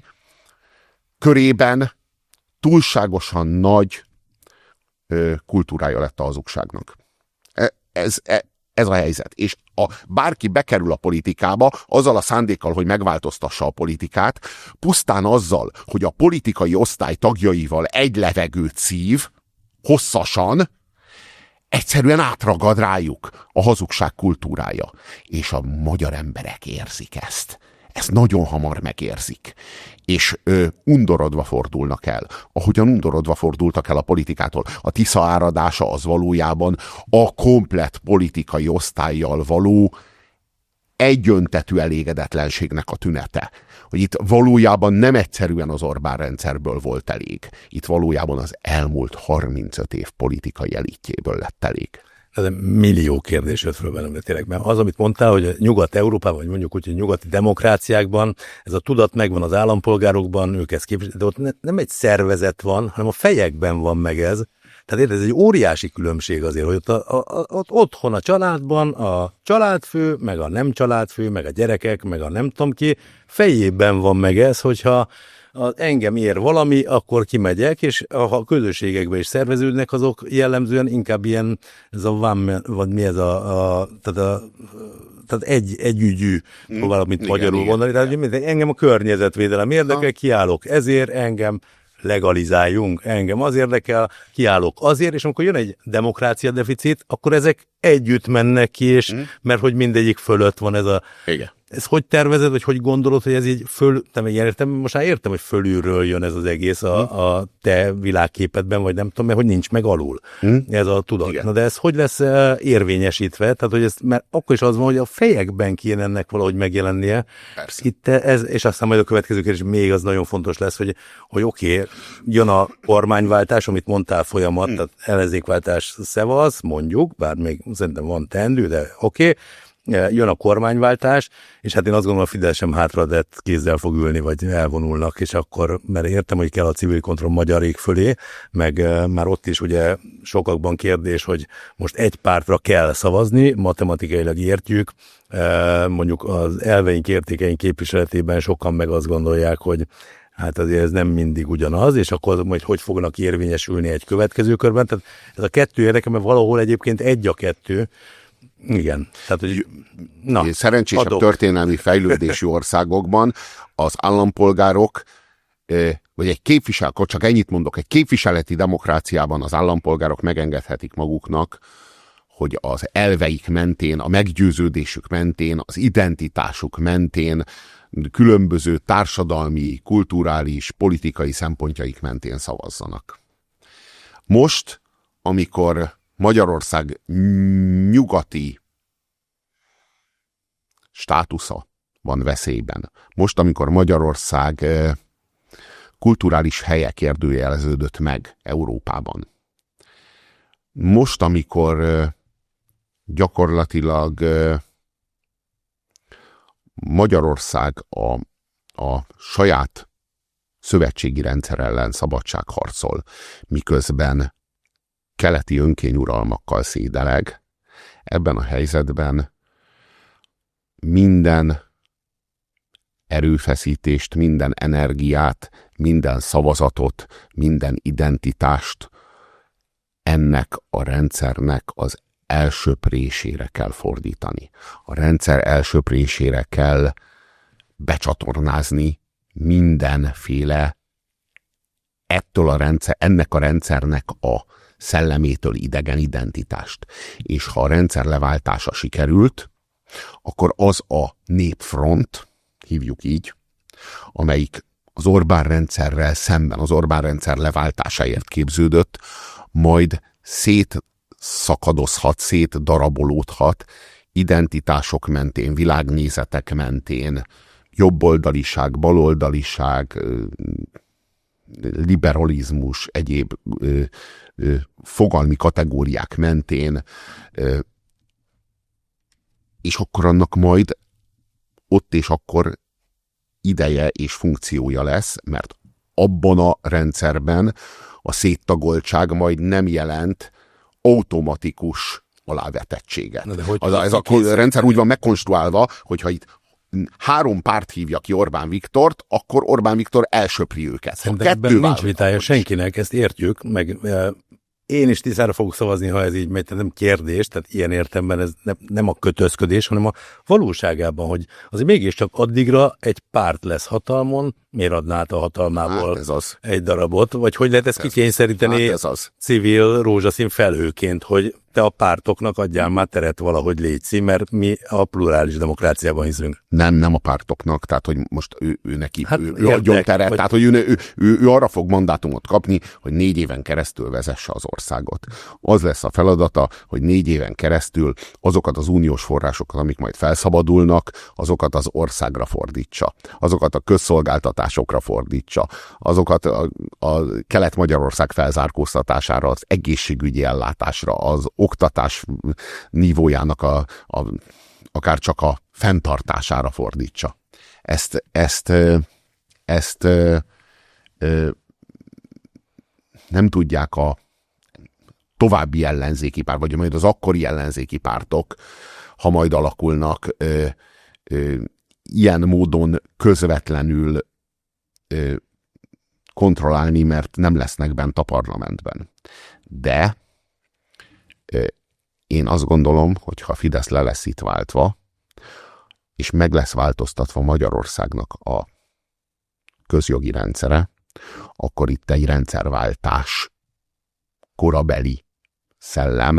körében túlságosan nagy kultúrája lett a hazugságnak. Ez, ez, ez a helyzet. És a, bárki bekerül a politikába azzal a szándékkal, hogy megváltoztassa a politikát, pusztán azzal, hogy a politikai osztály tagjaival egy levegőt szív, hosszasan, egyszerűen átragad rájuk a hazugság kultúrája. És a magyar emberek érzik ezt. Ezt nagyon hamar megérzik. És ö, undorodva fordulnak el. Ahogyan undorodva fordultak el a politikától. A Tisza áradása az valójában a komplett politikai osztállyal való egyöntetű elégedetlenségnek a tünete. Hogy itt valójában nem egyszerűen az Orbán rendszerből volt elég. Itt valójában az elmúlt harmincöt év politikai elitjéből lett elég. Ez millió kérdés jött föl bennem, de tényleg, mert az, amit mondtál, hogy Nyugat-Európában, vagy mondjuk úgy, hogy nyugati demokráciákban, ez a tudat megvan az állampolgárokban, ők ezt képviselik, de ott ne, nem egy szervezet van, hanem a fejekben van meg ez. Tehát érted, ez egy óriási különbség azért, hogy ott, a, a, ott otthon a családban a családfő, meg a nem családfő, meg a gyerekek, meg a nem tudom ki, fejében van meg ez, hogyha az engem ér valami, akkor kimegyek, és ha a közösségekbe is szerveződnek, azok jellemzően inkább ilyen, ez a van, vagy mi ez a, a tehát, a, tehát egy, együgyű, mm, valamit igen, magyarul igen, mondani, tehát igen. Engem a környezetvédelem érdekel, kiállok ezért, engem legalizáljunk, engem az érdekel, kiállok azért, és amikor jön egy demokrácia deficit, akkor ezek együtt mennek ki, és mm. mert hogy mindegyik fölött van ez a... Igen. Ez hogy tervezed, vagy hogy gondolod, hogy ez így föl... Te értem, most már értem, hogy fölülről jön ez az egész a, a te világképedben, vagy nem tudom, mert hogy nincs meg alul. Mm. Ez a tudat. Igen. Na de ez hogy lesz érvényesítve? Tehát, hogy ez, mert akkor is az van, hogy a fejekben kéne ennek valahogy megjelennie. Persze. Itt ez, és aztán majd a következő kérdés még az nagyon fontos lesz, hogy, hogy oké, okay, jön a kormányváltás, amit mondtál folyamat, mm. tehát ellenzékváltás szevasz, mondjuk, bár még szerintem van teendő, de oké, okay. Jön a kormánywáltás, és hát én azt gondolom, a Fidesz sem hátradett kézzel fog ülni, vagy elvonulnak, és akkor, mert értem, hogy kell a civil kontroll magyarék fölé, meg uh, már ott is ugye sokakban kérdés, hogy most egy pártra kell szavazni, matematikailag értjük, uh, mondjuk az elveink, értékeink képviseletében sokan meg azt gondolják, hogy hát azért ez nem mindig ugyanaz, és akkor majd hogy fognak érvényesülni egy következő körben. Tehát ez a kettő érdekel, mert valahol egyébként egy a kettő. Igen. Tehát, hogy, na, szerencsésebb adok. Történelmi fejlődésű országokban az állampolgárok, vagy egy képvisel, akkor csak ennyit mondok, egy képviseleti demokráciában az állampolgárok megengedhetik maguknak, hogy az elveik mentén, a meggyőződésük mentén, az identitásuk mentén, különböző társadalmi, kulturális, politikai szempontjaik mentén szavazzanak. Most, amikor Magyarország nyugati státusza van veszélyben. Most, amikor Magyarország kulturális helye kérdőjeleződött meg Európában. Most, amikor gyakorlatilag Magyarország a, a saját szövetségi rendszer ellen szabadságharcol, miközben keleti önkényuralmakkal szédeleg, ebben a helyzetben minden erőfeszítést, minden energiát, minden szavazatot, minden identitást ennek a rendszernek az elsöprésére kell fordítani. A rendszer elsöprésére kell becsatornázni mindenféle ettől a rendszer, ennek a rendszernek a szellemétől idegen identitást. És ha a rendszer leváltása sikerült, akkor az a népfront, hívjuk így, amelyik az Orbán rendszerrel szemben, az Orbán rendszer leváltásáért képződött, majd szétszakadozhat, szétdarabolódhat identitások mentén, világnézetek mentén, jobboldaliság, baloldaliság, liberalizmus, egyéb ö, ö, fogalmi kategóriák mentén, ö, és akkor annak majd ott és akkor ideje és funkciója lesz, mert abban a rendszerben a széttagoltság majd nem jelent automatikus alávetettséget. De hogy az, ez a rendszer úgy van megkonstruálva, hogyha itt három párt hívja ki Orbán Viktort, akkor Orbán Viktor elsöpri őket. Szerintem ebben nincs vitája senkinek, ezt értjük, meg én is tisztára fogok szavazni, ha ez így megy, tehát nem kérdés, tehát ilyen értelemben ez ne, nem a kötözködés, hanem a valóságában, hogy azért mégiscsak addigra egy párt lesz hatalmon, miért adná át a hatalmából hát ez az. egy darabot, vagy hogy lehet ezt ez kikényszeríteni hát ez az. civil rózsaszín felhőként, hogy te a pártoknak adjál már teret valahogy létszi, mert mi a plurális demokráciában hiszünk. Nem, nem a pártoknak, tehát hogy most ő, ő neki hát ő, ő adjon teret, vagy... tehát hogy ő, ő, ő, ő arra fog mandátumot kapni, hogy négy éven keresztül vezesse az országot. Az lesz a feladata, hogy négy éven keresztül azokat az uniós forrásokat, amik majd felszabadulnak, azokat az országra fordítsa, azokat a közszolgáltatásokra fordítsa, azokat a, a Kelet-Magyarország felzárkóztatására, az egészségügyi ellátásra, az oktatás nívójának a, a, akár csak a fenntartására fordítsa. Ezt, ezt, ezt ö, ö, nem tudják a további ellenzéki párt, vagy majd az akkori ellenzéki pártok, ha majd alakulnak, ö, ö, ilyen módon közvetlenül ö, kontrollálni, mert nem lesznek bent a parlamentben. De én azt gondolom, hogy ha Fidesz le lesz itt váltva, és meg lesz változtatva Magyarországnak a közjogi rendszere, akkor itt egy rendszerváltás korabeli szellem,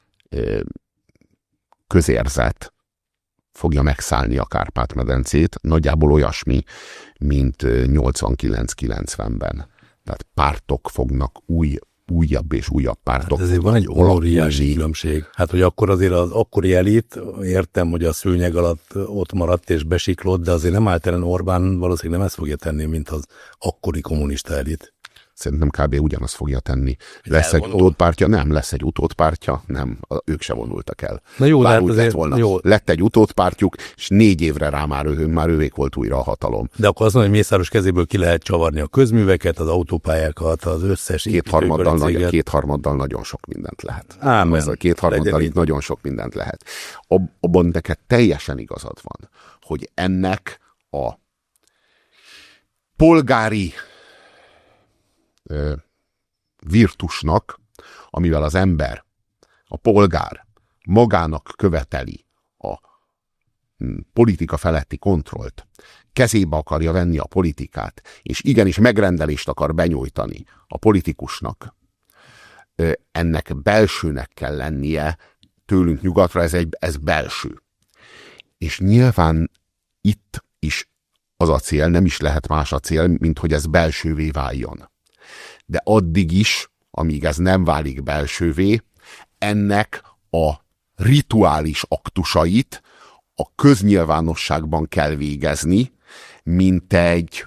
közérzet fogja megszállni a Kárpát-medencét, nagyjából olyasmi, mint nyolcvankilenc-kilencvenben. Tehát pártok fognak új újabb és újabb pártok. Hát ezért van egy óriási különbség. Hát, hogy akkor azért az akkori elit, értem, hogy a szőnyeg alatt ott maradt és besiklott, de azért nem állt ellen Orbán, valószínűleg nem ezt fogja tenni, mint az akkori kommunista elit. Szerintem kb. Ugyanazt fogja tenni. Lesz egy utódpártja? Nem. Lesz egy utódpártja? Nem. Ők se vonultak el. Na jó, Bár de úgy azért, lett volna. Jó. Lett egy utódpártjuk, és négy évre rá már, ő, már ővék volt újra a hatalom. De akkor azt mondom, hogy Mészáros kezéből ki lehet csavarni a közműveket, az autópályákat, az összes kétharmaddal, nagy, kétharmaddal nagyon sok mindent lehet. Ámen. Kétharmaddal itt nagyon sok mindent lehet. Ab, abban neked teljesen igazad van, hogy ennek a polgári virtusnak, amivel az ember, a polgár magának követeli a politika feletti kontrollt, kezébe akarja venni a politikát, és igenis megrendelést akar benyújtani a politikusnak, ennek belsőnek kell lennie, tőlünk nyugatra ez, egy, ez belső. És nyilván itt is az a cél, nem is lehet más a cél, mint hogy ez belsővé váljon. De addig is, amíg ez nem válik belsővé, ennek a rituális aktusait a köznyilvánosságban kell végezni, mint egy,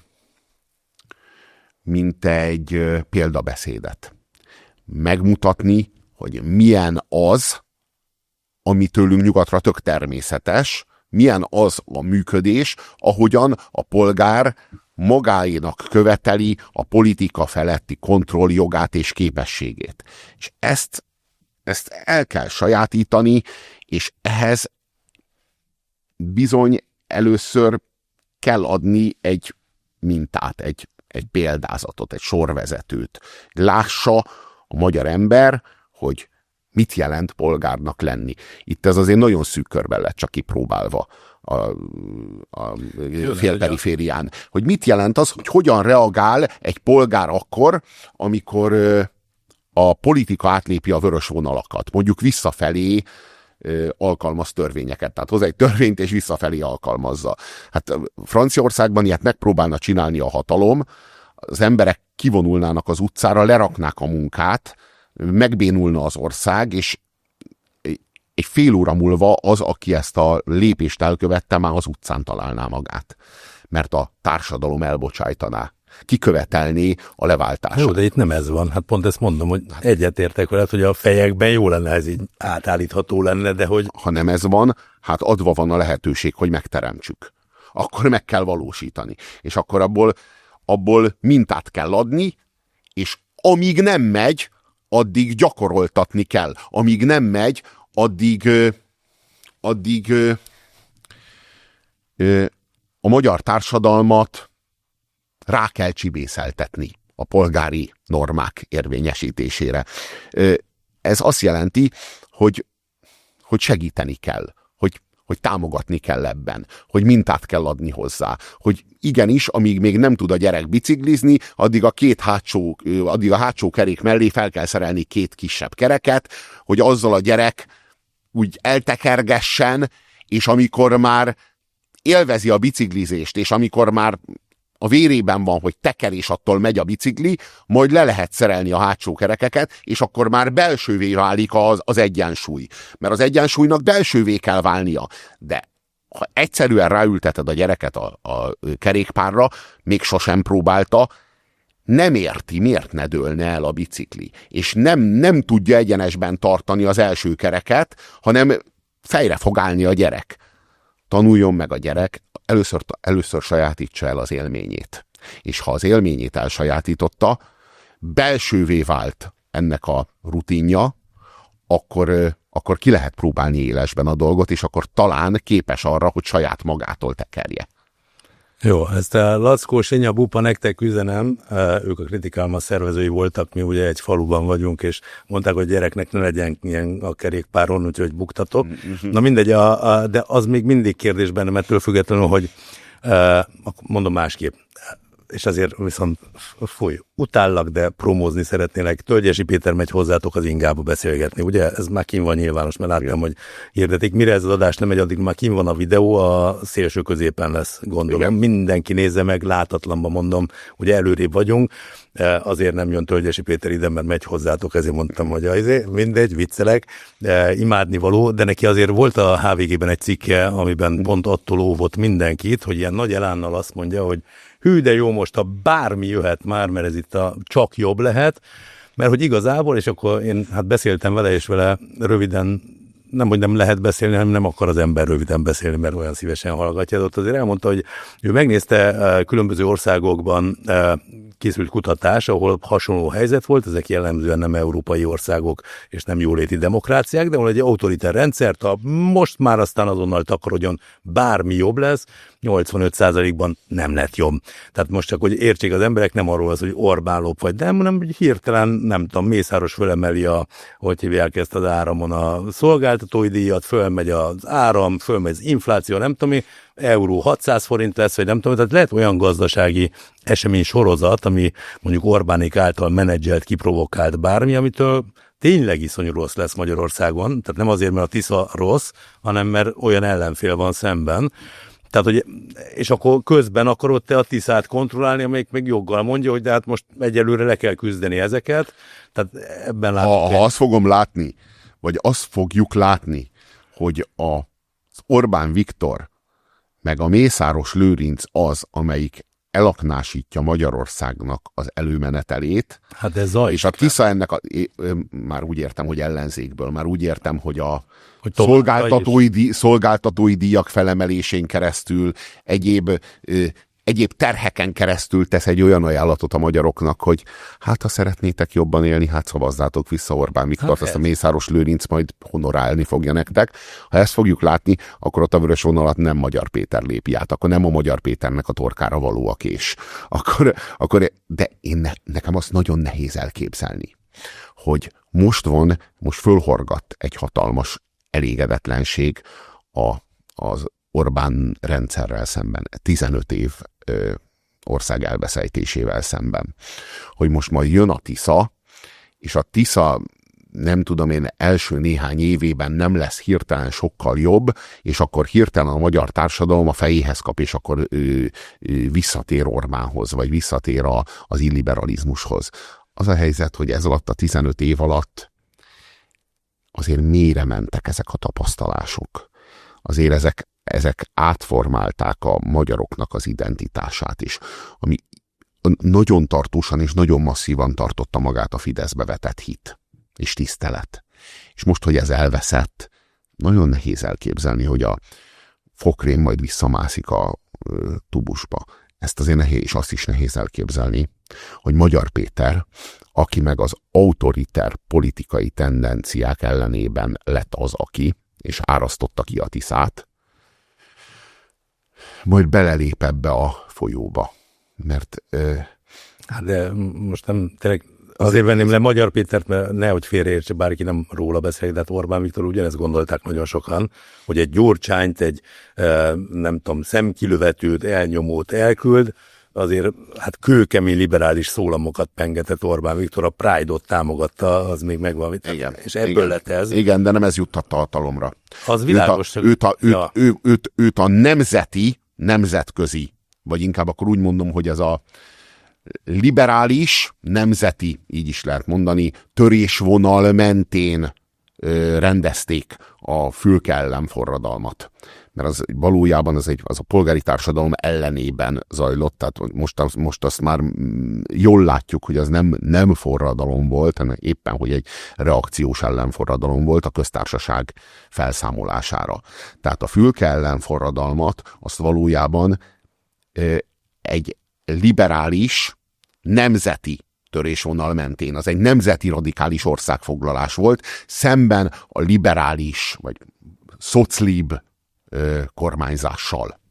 mint egy példabeszédet. Megmutatni, hogy milyen az, ami tőlünk nyugatra tök természetes, milyen az a működés, ahogyan a polgár magáénak követeli a politika feletti kontrolljogát és képességét. És ezt, ezt el kell sajátítani, és ehhez bizony először kell adni egy mintát, egy, egy példázatot, egy sorvezetőt. Lássa a magyar ember, hogy mit jelent polgárnak lenni. Itt ez azért nagyon szűk körben lett csak kipróbálva a, a félperiférián. Hogy mit jelent az, hogy hogyan reagál egy polgár akkor, amikor a politika átlépi a vörös vonalakat. Mondjuk visszafelé alkalmaz törvényeket. Tehát hoz egy törvényt, és visszafelé alkalmazza. Hát Franciaországban ilyet megpróbálna csinálni a hatalom, az emberek kivonulnának az utcára, leraknák a munkát, megbénulna az ország, és egy fél óra múlva az, aki ezt a lépést elkövette, már az utcán találná magát. Mert a társadalom elbocsájtaná. kikövetelné a leváltását. Jó, de itt nem ez van. Hát pont ezt mondom, hogy egyetértek veled, hogy a fejekben jó lenne, ez így átállítható lenne, de hogy... Ha nem ez van, hát adva van a lehetőség, hogy megteremtsük. Akkor meg kell valósítani. És akkor abból, abból mintát kell adni, és amíg nem megy, addig gyakoroltatni kell. Amíg nem megy, addig, addig a magyar társadalmat rá kell csibészeltetni a polgári normák érvényesítésére. Ez azt jelenti, hogy, hogy segíteni kell, hogy, hogy támogatni kell ebben, hogy mintát kell adni hozzá, hogy igenis, amíg még nem tud a gyerek biciklizni, addig a két hátsó, addig a hátsó kerék mellé fel kell szerelni két kisebb kereket, hogy azzal a gyerek úgy eltekergessen, és amikor már élvezi a biciklizést, és amikor már a vérében van, hogy teker, és attól megy a bicikli, majd le lehet szerelni a hátsó kerekeket, és akkor már belsővé válik az, az egyensúly. Mert az egyensúlynak belsővé kell válnia. De ha egyszerűen ráülteted a gyereket a, a kerékpárra, még sosem próbálta, nem érti, miért ne dőlne el a bicikli. És nem, nem tudja egyenesben tartani az első kereket, hanem fejre fog állni a gyerek. Tanuljon meg a gyerek, először, először sajátítsa el az élményét. És ha az élményét elsajátította, belsővé vált ennek a rutinja, akkor, akkor ki lehet próbálni élesben a dolgot, és akkor talán képes arra, hogy saját magától tekerje. Jó, ezt a Lackó, Sinya, Bupa, nektek üzenem, ők a Kritikálma szervezői voltak, mi ugye egy faluban vagyunk, és mondták, hogy gyereknek ne legyen ilyen a kerékpáron, úgyhogy buktatok. Mm-hmm. Na mindegy, a, a, de az még mindig kérdés bennem, ettől függetlenül, hogy mondom másképp, és azért viszont fúj, utállak, de promózni szeretnélek. Tölgyesi Péter megy hozzátok az Ingába beszélgetni, ugye? Ez már kín van nyilvános, mert láttam, igen, hogy hirdetik. Mire ez az adás nem megy, addig már kín van a videó, a szélső középen lesz, gondolom. Igen. Mindenki nézze meg, látatlanban mondom, ugye előrébb vagyunk. Azért nem jön Tölgyesi Péter ide, mert megy hozzátok, ezért mondtam, hogy azért, mindegy, viccelek, imádnivaló, de neki azért volt a há vé gében egy cikke, amiben pont attól óvott mindenkit, hogy ilyen nagy elánnal azt mondja, hogy hű, de jó, most ha bármi jöhet már, mert ez itt a csak jobb lehet, mert hogy igazából, és akkor én hát beszéltem vele, és vele röviden, nem, hogy nem lehet beszélni, hanem nem akar az ember röviden beszélni, mert olyan szívesen hallgatja, de ott azért elmondta, hogy ő megnézte különböző országokban készült kutatás, ahol hasonló helyzet volt, ezek jellemzően nem európai országok és nem jóléti demokráciák, de ahol egy autoritár rendszert, ha most már aztán azonnal takarodjon, bármi jobb lesz, nyolcvanöt százalékban nem lett jobb. Tehát most csak, hogy értsék az emberek, nem arról az, hogy Orbán lop vagy nem, hanem hogy hirtelen, nem tudom, Mészáros fölemeli a, hogy hívják ezt az áramon a szolgáltatói díjat, fölmegy az áram, fölmegy az infláció, nem tudom mi, euró hatszáz forint lesz, vagy nem tudom, tehát lehet olyan gazdasági esemény sorozat, ami mondjuk Orbánék által menedzselt, kiprovokált bármi, amitől tényleg iszonyú rossz lesz Magyarországon, tehát nem azért, mert a Tisza rossz, hanem mert olyan ellenfél van szemben. Tehát, hogy, és akkor közben akarod te a Tiszát kontrollálni, amelyik meg joggal mondja, hogy de hát most egyelőre le kell küzdeni ezeket. Tehát ebben látom. Ha, ha azt fogom látni, vagy azt fogjuk látni, hogy a, az Orbán Viktor meg a Mészáros Lőrinc az, amelyik elaknásítja Magyarországnak az előmenetelét. Hát ez zaj. És a Tisza ennek, a, é, már úgy értem, hogy ellenzékből, már úgy értem, hogy a hogy szolgáltatói, dí, szolgáltatói díjak felemelésén keresztül, egyéb, ö, egyéb terheken keresztül tesz egy olyan ajánlatot a magyaroknak, hogy hát ha szeretnétek jobban élni, hát szavazzátok vissza Orbán Viktort, hát azt a Mészáros Lőrinc majd honorálni fogja nektek. Ha ezt fogjuk látni, akkor ott a vörös vonalat nem Magyar Péter lépi át, akkor nem a Magyar Péternek a torkára való a kés. Akkor, akkor, de én ne, nekem azt nagyon nehéz elképzelni, hogy most van, most fölhorgat egy hatalmas elégedetlenség a, az Orbán rendszerrel szemben, tizenöt év ö, ország elbeszejtésével szemben. Hogy most majd jön a Tisza, és a Tisza, nem tudom én, első néhány évében nem lesz hirtelen sokkal jobb, és akkor hirtelen a magyar társadalom a fejéhez kap, és akkor ö, ö, visszatér Orbánhoz, vagy visszatér a, az illiberalizmushoz. Az a helyzet, hogy ez alatt a tizenöt év alatt azért mélyre mentek ezek a tapasztalások. Azért ezek ezek átformálták a magyaroknak az identitását is. Ami, nagyon tartósan és nagyon masszívan tartotta magát a Fideszbe vetett hit és tisztelet. És most, hogy ez elveszett, nagyon nehéz elképzelni, hogy a fokrém majd visszamászik a ö, tubusba. Ezt azért nehéz, és azt is nehéz elképzelni, hogy Magyar Péter, aki meg az autoriter politikai tendenciák ellenében lett az, aki, és árasztotta ki a Tiszát, majd belelép ebbe a folyóba. Mert... Ö... Hát de most nem, tényleg azért venném le Magyar Pétert, mert nehogy félreértse, bárki nem róla beszél, de hát Orbán Viktor ugyanezt gondolták nagyon sokan, hogy egy Gyurcsányt, egy nem tudom, szemkilövetőt, elnyomót elküld, azért hát kőkemény liberális szólamokat pengetett Orbán Viktor, a Pride-ot támogatta, az még megvan. Igen, és ebből igen, lett ez. Igen, de nem ez juttatta hatalomra. Az világos. Őt a, őt, a, őt, ja. őt, őt, őt a nemzeti, nemzetközi, vagy inkább akkor úgy mondom, hogy ez a liberális, nemzeti, így is lehet mondani, törésvonal mentén ö, rendezték a fülke ellen forradalmat. Mert az valójában az, egy, az a polgári társadalom ellenében zajlott, tehát most, most azt már jól látjuk, hogy az nem, nem forradalom volt, hanem éppen, hogy egy reakciós ellenforradalom volt a köztársaság felszámolására. Tehát a fülke ellen forradalmat azt valójában ö, egy liberális, nemzeti törésvonal mentén, az egy nemzeti radikális országfoglalás volt, szemben a liberális, vagy szoclib ö, kormányzással.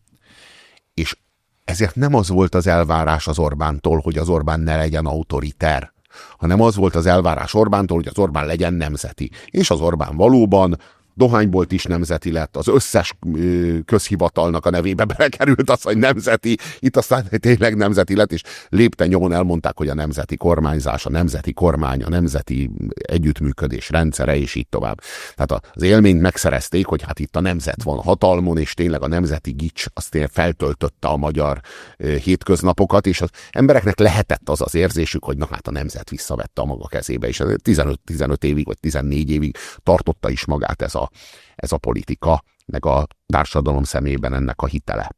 És ezért nem az volt az elvárás az Orbántól, hogy az Orbán ne legyen autoriter, hanem az volt az elvárás Orbántól, hogy az Orbán legyen nemzeti. És az Orbán valóban dohánybolt is nemzeti lett, az összes ö, közhivatalnak a nevébe belekerült az, hogy nemzeti, itt aztán tényleg nemzeti lett, és lépten nyomon elmondták, hogy a nemzeti kormányzás, a nemzeti kormány, a nemzeti együttműködés rendszere, és így tovább. Tehát az élményt megszerezték, hogy hát itt a nemzet van hatalmon, és tényleg a nemzeti gics azt feltöltötte a magyar ö, hétköznapokat, és az embereknek lehetett az az érzésük, hogy na hát a nemzet visszavette a maga kezébe, és tizenöt évig, vagy tizennégy évig tartotta is magát ez a ez a politika, meg a társadalom szemében ennek a hitele.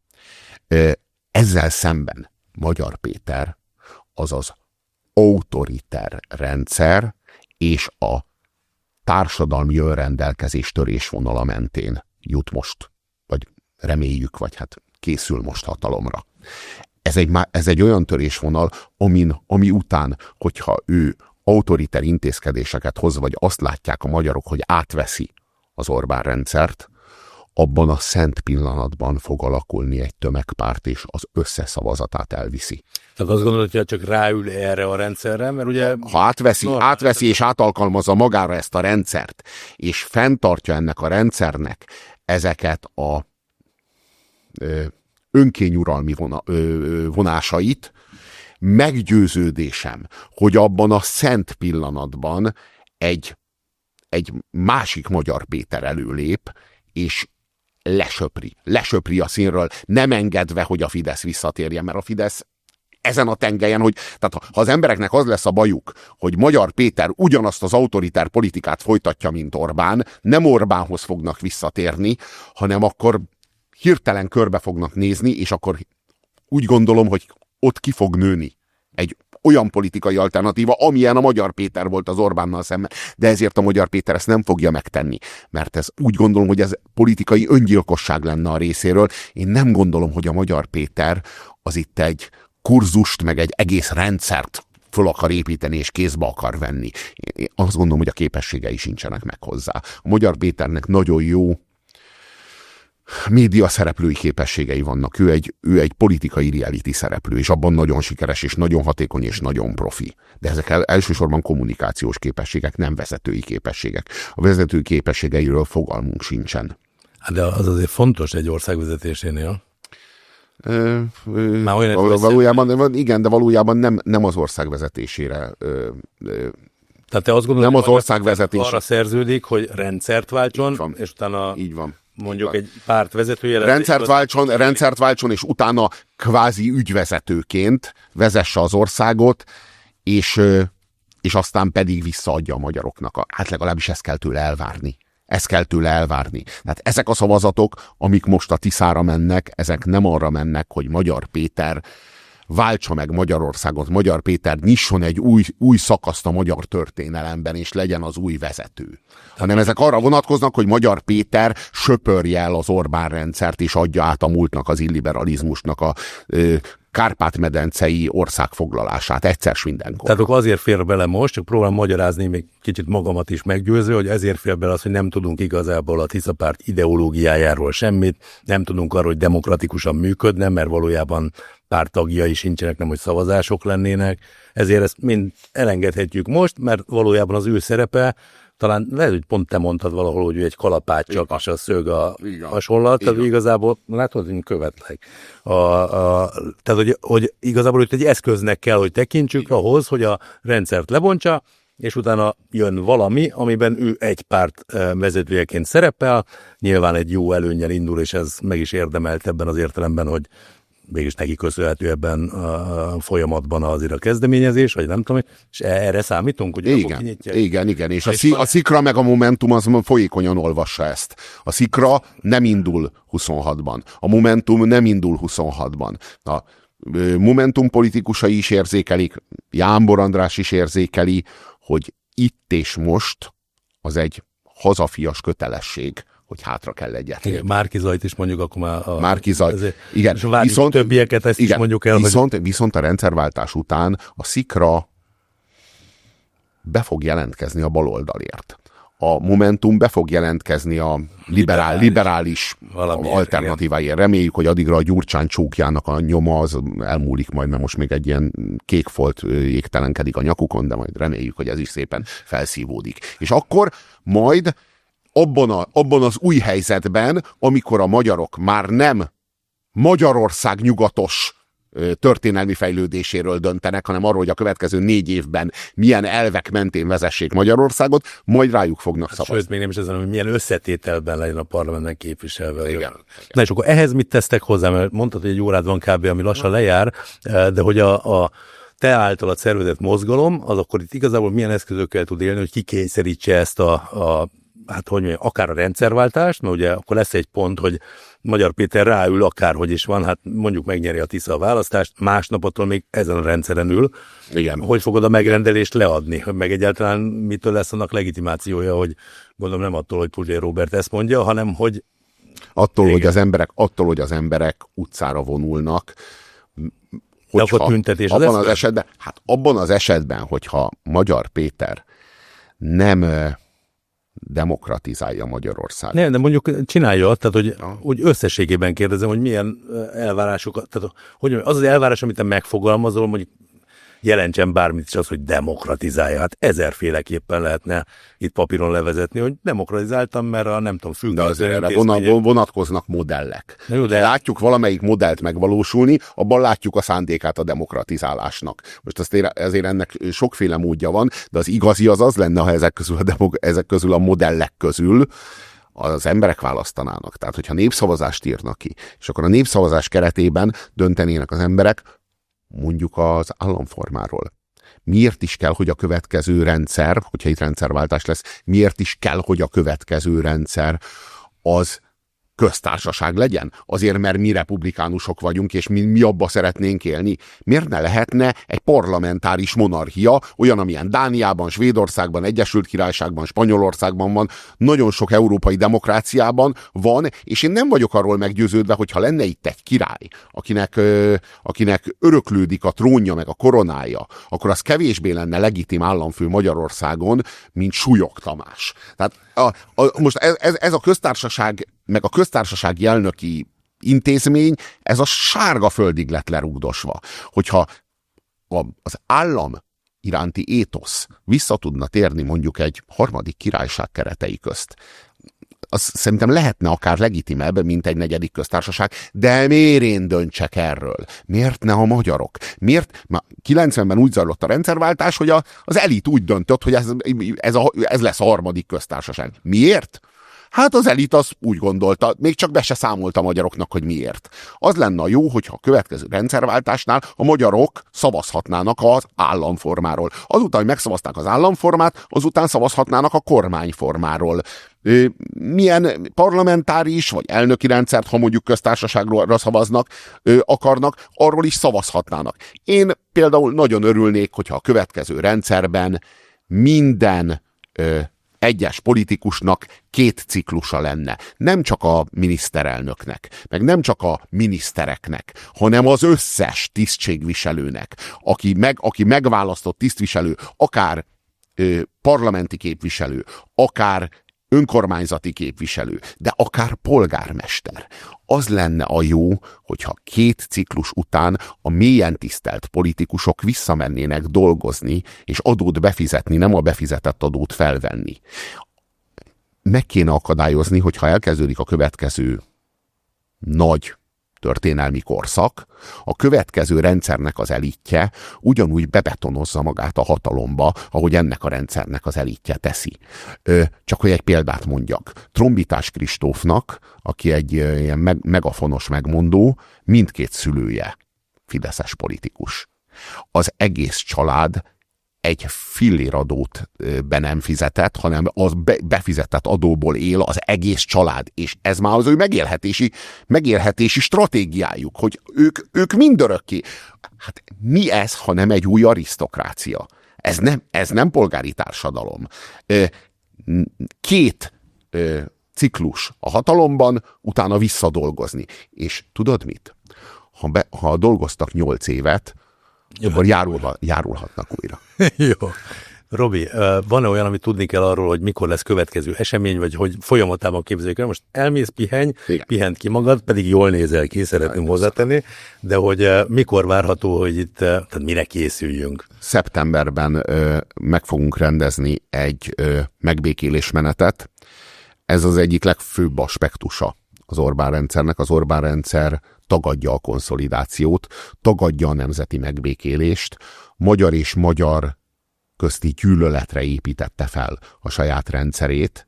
Ezzel szemben Magyar Péter az az autoriter rendszer és a társadalmi önrendelkezés törésvonala mentén jut most, vagy reméljük, vagy hát készül most hatalomra. Ez egy, ez egy olyan törésvonal, amin, ami után, hogyha ő autoriter intézkedéseket hoz, vagy azt látják a magyarok, hogy átveszi az Orbán rendszert, abban a szent pillanatban fog alakulni egy tömegpárt, és az összes szavazatát elviszi. Tehát azt gondolod, hogy csak ráül erre a rendszerre, mert ugye... Ha átveszi, átveszi és átalkalmazza magára ezt a rendszert, és fenntartja ennek a rendszernek ezeket a ö, önkényuralmi vona, ö, vonásait, meggyőződésem, hogy abban a szent pillanatban egy egy másik Magyar Péter előlép, és lesöpri, lesöpri a színről, nem engedve, hogy a Fidesz visszatérjen, mert a Fidesz ezen a tengelyen, hogy tehát ha az embereknek az lesz a bajuk, hogy Magyar Péter ugyanazt az autoriter politikát folytatja, mint Orbán, nem Orbánhoz fognak visszatérni, hanem akkor hirtelen körbe fognak nézni, és akkor úgy gondolom, hogy ott ki fog nőni egy olyan politikai alternatíva, amilyen a Magyar Péter volt az Orbánnal szemben. De ezért a Magyar Péter ezt nem fogja megtenni. Mert ez úgy gondolom, hogy ez politikai öngyilkosság lenne a részéről. Én nem gondolom, hogy a Magyar Péter az itt egy kurzust, meg egy egész rendszert föl akar építeni, és kézbe akar venni. Én azt gondolom, hogy a képességei sincsenek meg hozzá. A Magyar Péternek nagyon jó média szereplői képességei vannak. Ő egy, ő egy politikai reality szereplő, és abban nagyon sikeres, és nagyon hatékony, és nagyon profi. De ezek el, elsősorban kommunikációs képességek, nem vezetői képességek. A vezetői képességeiről fogalmunk sincsen. De az azért fontos egy ország vezetésénél. Ö, ö, val- valójában, igen, de valójában nem, nem az ország vezetésére. Ö, ö, Tehát te azt gondolod, nem az ország vezetésére. Arra szerződik, hogy rendszert váltson, és utána... Így van. Mondjuk egy párt vezetője... Rendszert váltson, rendszert váltson, és utána kvázi ügyvezetőként vezesse az országot, és, és aztán pedig visszaadja a magyaroknak. Hát legalábbis ezt kell tőle elvárni. Ezt kell tőle elvárni. Tehát ezek a szavazatok, amik most a Tiszára mennek, ezek nem arra mennek, hogy Magyar Péter váltsa meg Magyarországot, Magyar Péter nyisson egy új, új szakaszt a magyar történelemben, és legyen az új vezető. Hanem ezek arra vonatkoznak, hogy Magyar Péter söpörje el az Orbán rendszert, és adja át a múltnak, az illiberalizmusnak a ö, Kárpát-medencei országfoglalását egyszer mindenkor. Tehát akkor azért fér bele most, csak próbálom magyarázni, még kicsit magamat is meggyőző, hogy ezért fér bele az, hogy nem tudunk igazából a Tiszapárt ideológiájáról semmit, nem tudunk arról, hogy demokratikusan működne, mert valójában párt tagjai sincsenek, nem hogy szavazások lennének. Ezért ezt mind elengedhetjük most, mert valójában az ő szerepe, talán lehet, hogy pont te mondtad valahol, hogy ő egy kalapáccsal, és a szög a igen. hasonlat, tehát igen. igazából, látod, hogy követlek. A, a, tehát, hogy, hogy igazából őt egy eszköznek kell, hogy tekintsük igen. ahhoz, hogy a rendszert lebontsa, és utána jön valami, amiben ő egy párt vezetőjeként szerepel, nyilván egy jó előnnyel indul, és ez meg is érdemelt ebben az értelemben, hogy mégis neki köszönhető ebben a folyamatban azért a kezdeményezés, vagy nem tudom, és erre számítunk, hogy igen, igen, igen, és a, szí, a Szikra meg a Momentum az folyékonyan olvassa ezt. A Szikra nem indul huszonhatban, a Momentum nem indul huszonhatban. A Momentum politikusai is érzékelik, Jámbor András is érzékeli, hogy itt és most az egy hazafias kötelesség, hogy hátra kell egyet. Márki-Zajt is mondjuk akkor már... A, Márki-Zaj, igen. És a viszont, többieket ezt igen, is mondjuk el. Viszont, hogy... viszont a rendszerváltás után a Szikra be fog jelentkezni a baloldalért. A Momentum be fog jelentkezni a liberál, liberális, liberális alternatíváért. Reméljük, hogy addigra a Gyurcsány csókjának a nyoma az elmúlik majd, mert most még egy ilyen kékfolt jégtelenkedik a nyakukon, de majd reméljük, hogy ez is szépen felszívódik. És akkor majd Abban, a, abban az új helyzetben, amikor a magyarok már nem Magyarország nyugatos ö, történelmi fejlődéséről döntenek, hanem arról, hogy a következő négy évben milyen elvek mentén vezessék Magyarországot, majd rájuk fognak hát szavazni. Sőt, még nem is ezen, hogy milyen összetételben legyen a parlamentben képviselve. Igen. Igen. Na és akkor ehhez mit tesztek hozzá? Mert mondtad, hogy egy órád van kb. Ami lassan lejár, de hogy a, a te általad szervezett mozgalom, az akkor itt igazából milyen eszközökkel tud élni, hogy kikényszerítse ezt a, a hát hogy mondjam, akár a rendszerváltást, mert ugye akkor lesz egy pont, hogy Magyar Péter ráül akárhogy is van, hát mondjuk megnyeri a Tisza a választást, másnapottól még ezen a rendszeren ül. Igen. Hogy fogod a megrendelést leadni? Meg egyáltalán mitől lesz annak legitimációja, hogy gondolom nem attól, hogy Puzsér Róbert ezt mondja, hanem hogy... Attól, hogy az emberek, attól, hogy az emberek utcára vonulnak, hogyha, akkor tüntetés abban az, az esetben, hát abban az esetben, hogyha Magyar Péter nem demokratizálja Magyarországot. Nem, de mondjuk csinálja, tehát hogy, hogy összességében kérdezem, hogy milyen elvárásokat, tehát hogy az az elvárás, amit te megfogalmazol, mondjuk jelentsen bármit is az, hogy demokratizálja. Hát ezerféleképpen lehetne itt papíron levezetni, hogy demokratizáltam, mert a nem tudom, függ. De azért erre vonatkoznak modellek. Jó, de... Látjuk valamelyik modellt megvalósulni, abban látjuk a szándékát a demokratizálásnak. Most azért, ezért ennek sokféle módja van, de az igazi az az lenne, ha ezek közül a, demok- ezek közül a modellek közül az emberek választanának. Tehát, hogyha népszavazást írnak ki, és akkor a népszavazás keretében döntenének az emberek, mondjuk az államformáról. Miért is kell, hogy a következő rendszer, hogyha itt rendszerváltás lesz, miért is kell, hogy a következő rendszer az köztársaság legyen? Azért, mert mi republikánusok vagyunk, és mi, mi abba szeretnénk élni. Miért ne lehetne egy parlamentáris monarchia, olyan, amilyen Dániában, Svédországban, Egyesült Királyságban, Spanyolországban van, nagyon sok európai demokráciában van, és én nem vagyok arról meggyőződve, hogyha lenne itt egy király, akinek, ö, akinek öröklődik a trónja meg a koronája, akkor az kevésbé lenne legitim államfő Magyarországon, mint Súlyog Tamás. Tehát a, a, most ez, ez, ez a köztársaság meg a köztársasági elnöki intézmény, ez a sárga földig lett lerúgdosva. Hogyha a, az állam iránti étosz vissza tudna térni mondjuk egy harmadik királyság keretei közt, az szerintem lehetne akár legitimebb, mint egy negyedik köztársaság, de miért én döntsek erről? Miért ne a magyarok? Miért? Már kilencvenben úgy zajlott a rendszerváltás, hogy a, az elit úgy döntött, hogy ez, ez, a, ez lesz a harmadik köztársaság. Miért? Hát az elit az úgy gondolta, még csak be se számolt a magyaroknak, hogy miért. Az lenne a jó, hogyha a következő rendszerváltásnál a magyarok szavazhatnának az államformáról. Azután, hogy megszavazták az államformát, azután szavazhatnának a kormányformáról. Milyen parlamentáris vagy elnöki rendszert, ha mondjuk köztársaságra szavaznak, akarnak, arról is szavazhatnának. Én például nagyon örülnék, hogyha a következő rendszerben minden ö, egyes politikusnak két ciklusa lenne. Nem csak a miniszterelnöknek, meg nem csak a minisztereknek, hanem az összes tisztségviselőnek, aki, meg, aki megválasztott tisztviselő, akár ö, parlamenti képviselő, akár önkormányzati képviselő, de akár polgármester. Az lenne a jó, hogyha két ciklus után a mélyen tisztelt politikusok visszamennének dolgozni, és adót befizetni, nem a befizetett adót felvenni. Meg kéne akadályozni, hogyha elkezdődik a következő nagy történelmi korszak, a következő rendszernek az elitje ugyanúgy bebetonozza magát a hatalomba, ahogy ennek a rendszernek az elitje teszi. Ö, csak hogy egy példát mondjak. Trombitás Kristófnak, aki egy ilyen meg, megafonos megmondó, mindkét szülője fideszes politikus. Az egész család egy fillér adót be nem fizetett, hanem az be, befizetett adóból él az egész család, és ez már az ő megélhetési, megélhetési stratégiájuk, hogy ők, ők mindörökké. Hát mi ez, ha nem egy új arisztokrácia? Ez nem, ez nem polgári társadalom. Két ciklus a hatalomban, utána visszadolgozni. És tudod mit? Ha, be, ha dolgoztak nyolc évet, akkor járulva, járulhatnak újra. Jó. Robi, van-e olyan, amit tudni kell arról, hogy mikor lesz következő esemény, vagy hogy folyamatában képzeljük el? Most elmész, pihenj, igen. Pihent ki magad, pedig jól nézel ki, szeretném hozzátenni, de hogy mikor várható, hogy itt, tehát mire készüljünk? Szeptemberben ö, meg fogunk rendezni egy ö, megbékélésmenetet. Ez az egyik legfőbb aspektusa az Orbán rendszernek. Az Orbán rendszer tagadja a konszolidációt, tagadja a nemzeti megbékélést, magyar és magyar közti gyűlöletre építette fel a saját rendszerét.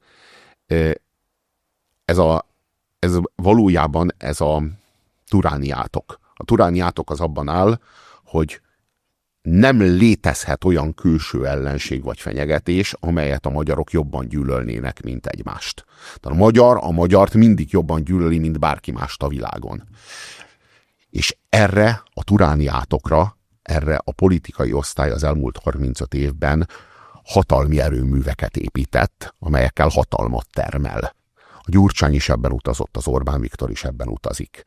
Ez, a, ez valójában ez a turániátok. A turániátok az abban áll, hogy nem létezhet olyan külső ellenség vagy fenyegetés, amelyet a magyarok jobban gyűlölnének, mint egymást. Tehát a magyar a magyart mindig jobban gyűlöli, mint bárki mást a világon. És erre a turániátokra, erre a politikai osztály az elmúlt harmincöt évben hatalmi erőműveket épített, amelyekkel hatalmat termel. A Gyurcsány is ebben utazott, az Orbán Viktor is ebben utazik.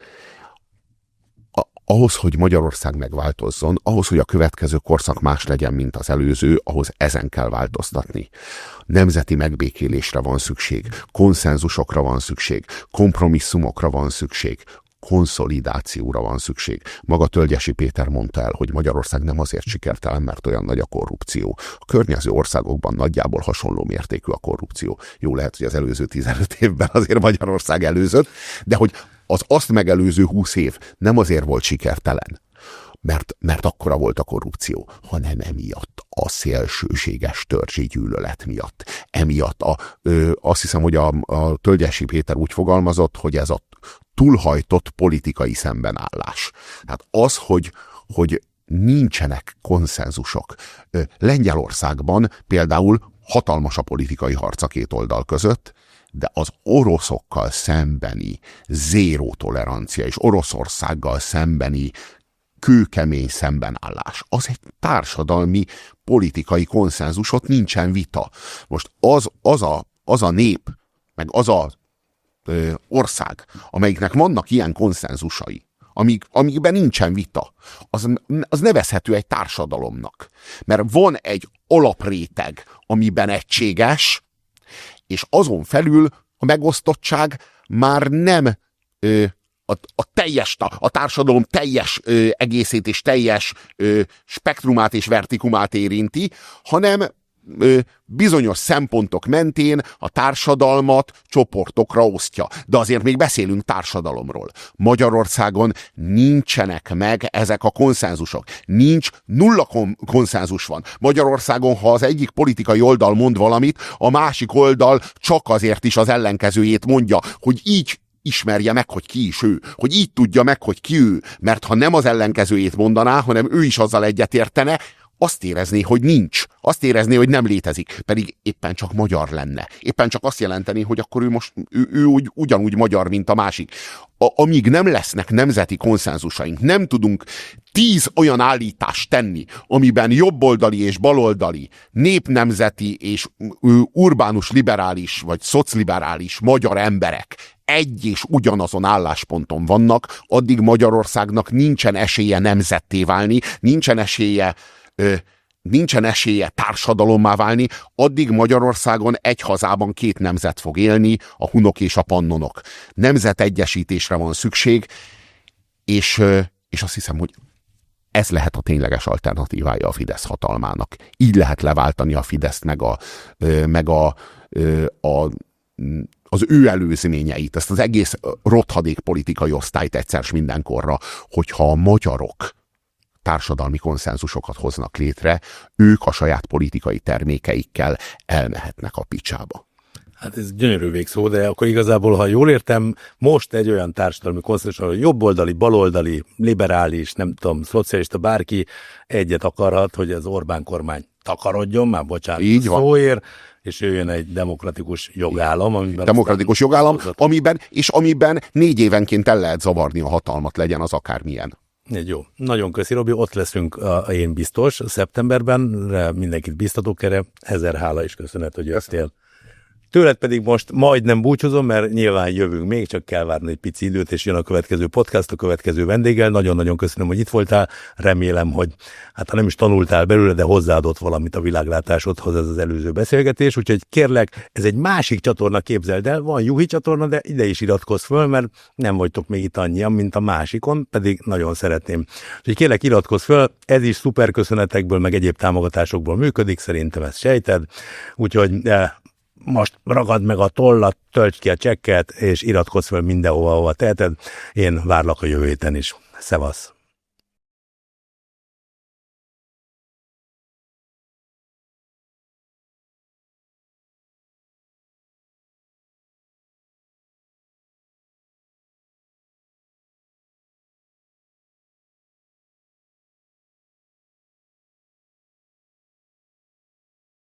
Ahhoz, hogy Magyarország megváltozzon, ahhoz, hogy a következő korszak más legyen, mint az előző, ahhoz ezen kell változtatni. Nemzeti megbékélésre van szükség, konszenzusokra van szükség, kompromisszumokra van szükség, konszolidációra van szükség. Maga Tölgyesi Péter mondta el, hogy Magyarország nem azért sikertelen, mert olyan nagy a korrupció. A környező országokban nagyjából hasonló mértékű a korrupció. Jó, lehet, hogy az előző tizenöt évben azért Magyarország előzött, de hogy az azt megelőző húsz év nem azért volt sikertelen, mert, mert akkora volt a korrupció, hanem emiatt a szélsőséges törzsi gyűlölet miatt. Emiatt a, ö, azt hiszem, hogy a, a Tölgyesi Péter úgy fogalmazott, hogy ez a túlhajtott politikai szembenállás. Tehát az, hogy, hogy nincsenek konszenzusok. Lengyelországban például hatalmas a politikai harc a két oldal között, de az oroszokkal szembeni zéró tolerancia és Oroszországgal szembeni kőkemény szembenállás, az egy társadalmi politikai konszenzus, ott nincsen vita. Most az, az, a, az a nép, meg az a ö, ország, amelyiknek vannak ilyen konszenzusai, amíg, amígben nincsen vita, az, az nevezhető egy társadalomnak. Mert van egy alapréteg, amiben egységes, és azon felül a megosztottság már nem ö, a, a teljes, a társadalom teljes ö, egészét és teljes ö, spektrumát és vertikumát érinti, hanem ö, bizonyos szempontok mentén a társadalmat csoportokra osztja. De azért még beszélünk társadalomról. Magyarországon nincsenek meg ezek a konszenzusok. Nincs, nulla konszenzus van. Magyarországon, ha az egyik politikai oldal mond valamit, a másik oldal csak azért is az ellenkezőjét mondja, hogy így ismerje meg, hogy ki is ő. Hogy így tudja meg, hogy ki ő. Mert ha nem az ellenkezőjét mondaná, hanem ő is azzal egyetértene, azt érezné, hogy nincs. Azt érezné, hogy nem létezik. Pedig éppen csak magyar lenne. Éppen csak azt jelenteni, hogy akkor ő most ő, ő úgy, ugyanúgy magyar, mint a másik. A, amíg nem lesznek nemzeti konszenzusaink, nem tudunk tíz olyan állítást tenni, amiben jobboldali és baloldali, népnemzeti és urbánus liberális vagy szocliberális magyar emberek egy és ugyanazon állásponton vannak, addig Magyarországnak nincsen esélye nemzetté válni, nincsen esélye Ö, nincsen esélye társadalommá válni, addig Magyarországon egy hazában két nemzet fog élni, a hunok és a pannonok. Nemzetegyesítésre van szükség, és, és azt hiszem, hogy ez lehet a tényleges alternatívája a Fidesz hatalmának. Így lehet leváltani a Fideszt meg, a, meg a, a, az ő előzményeit, ezt az egész rothadék politikai osztályt egyszer s mindenkorra, hogyha a magyarok társadalmi konszenzusokat hoznak létre, ők a saját politikai termékeikkel elmehetnek a picsába. Hát ez gyönyörű végszó, de akkor igazából, ha jól értem, most egy olyan társadalmi konszenzus, hogy jobboldali, baloldali, liberális, nem tudom, szocialista, bárki egyet akarhat, hogy az Orbán kormány takarodjon, már bocsánat így van. Szóért, és jöjjön egy demokratikus jogállam. Amiben demokratikus jogállam, amiben, és amiben négy évenként el lehet zavarni a hatalmat, legyen az akármilyen. Egy jó. Nagyon köszi, Robi, ott leszünk a, én biztos szeptemberben, mindenkit biztatok erre, ezer hála és köszönet, hogy jöttél. Tőled pedig most majdnem búcsúzom, mert nyilván jövünk még, csak kell várni egy pici időt, és jön a következő podcast, a következő vendéggel. Nagyon-nagyon köszönöm, hogy itt voltál. Remélem, hogy hát ha nem is tanultál belőle, de hozzáadott valamit a világlátásodhoz ez az előző beszélgetés. Úgyhogy kérlek, ez egy másik csatorna, képzeld el, van Juhi csatorna, de ide is iratkozz föl, mert nem vagytok még itt annyian, mint a másikon, pedig nagyon szeretném. Úgyhogy kérlek, iratkozz föl, ez is szuper köszönetekből, meg egyéb támogatásokból működik, szerintem ezt sejted. Úgyhogy most ragad meg a tollat, töltsd ki a csekket, és iratkozz fel mindenhova, ahova teheted. Én várlak a jövő héten is. Szevasz!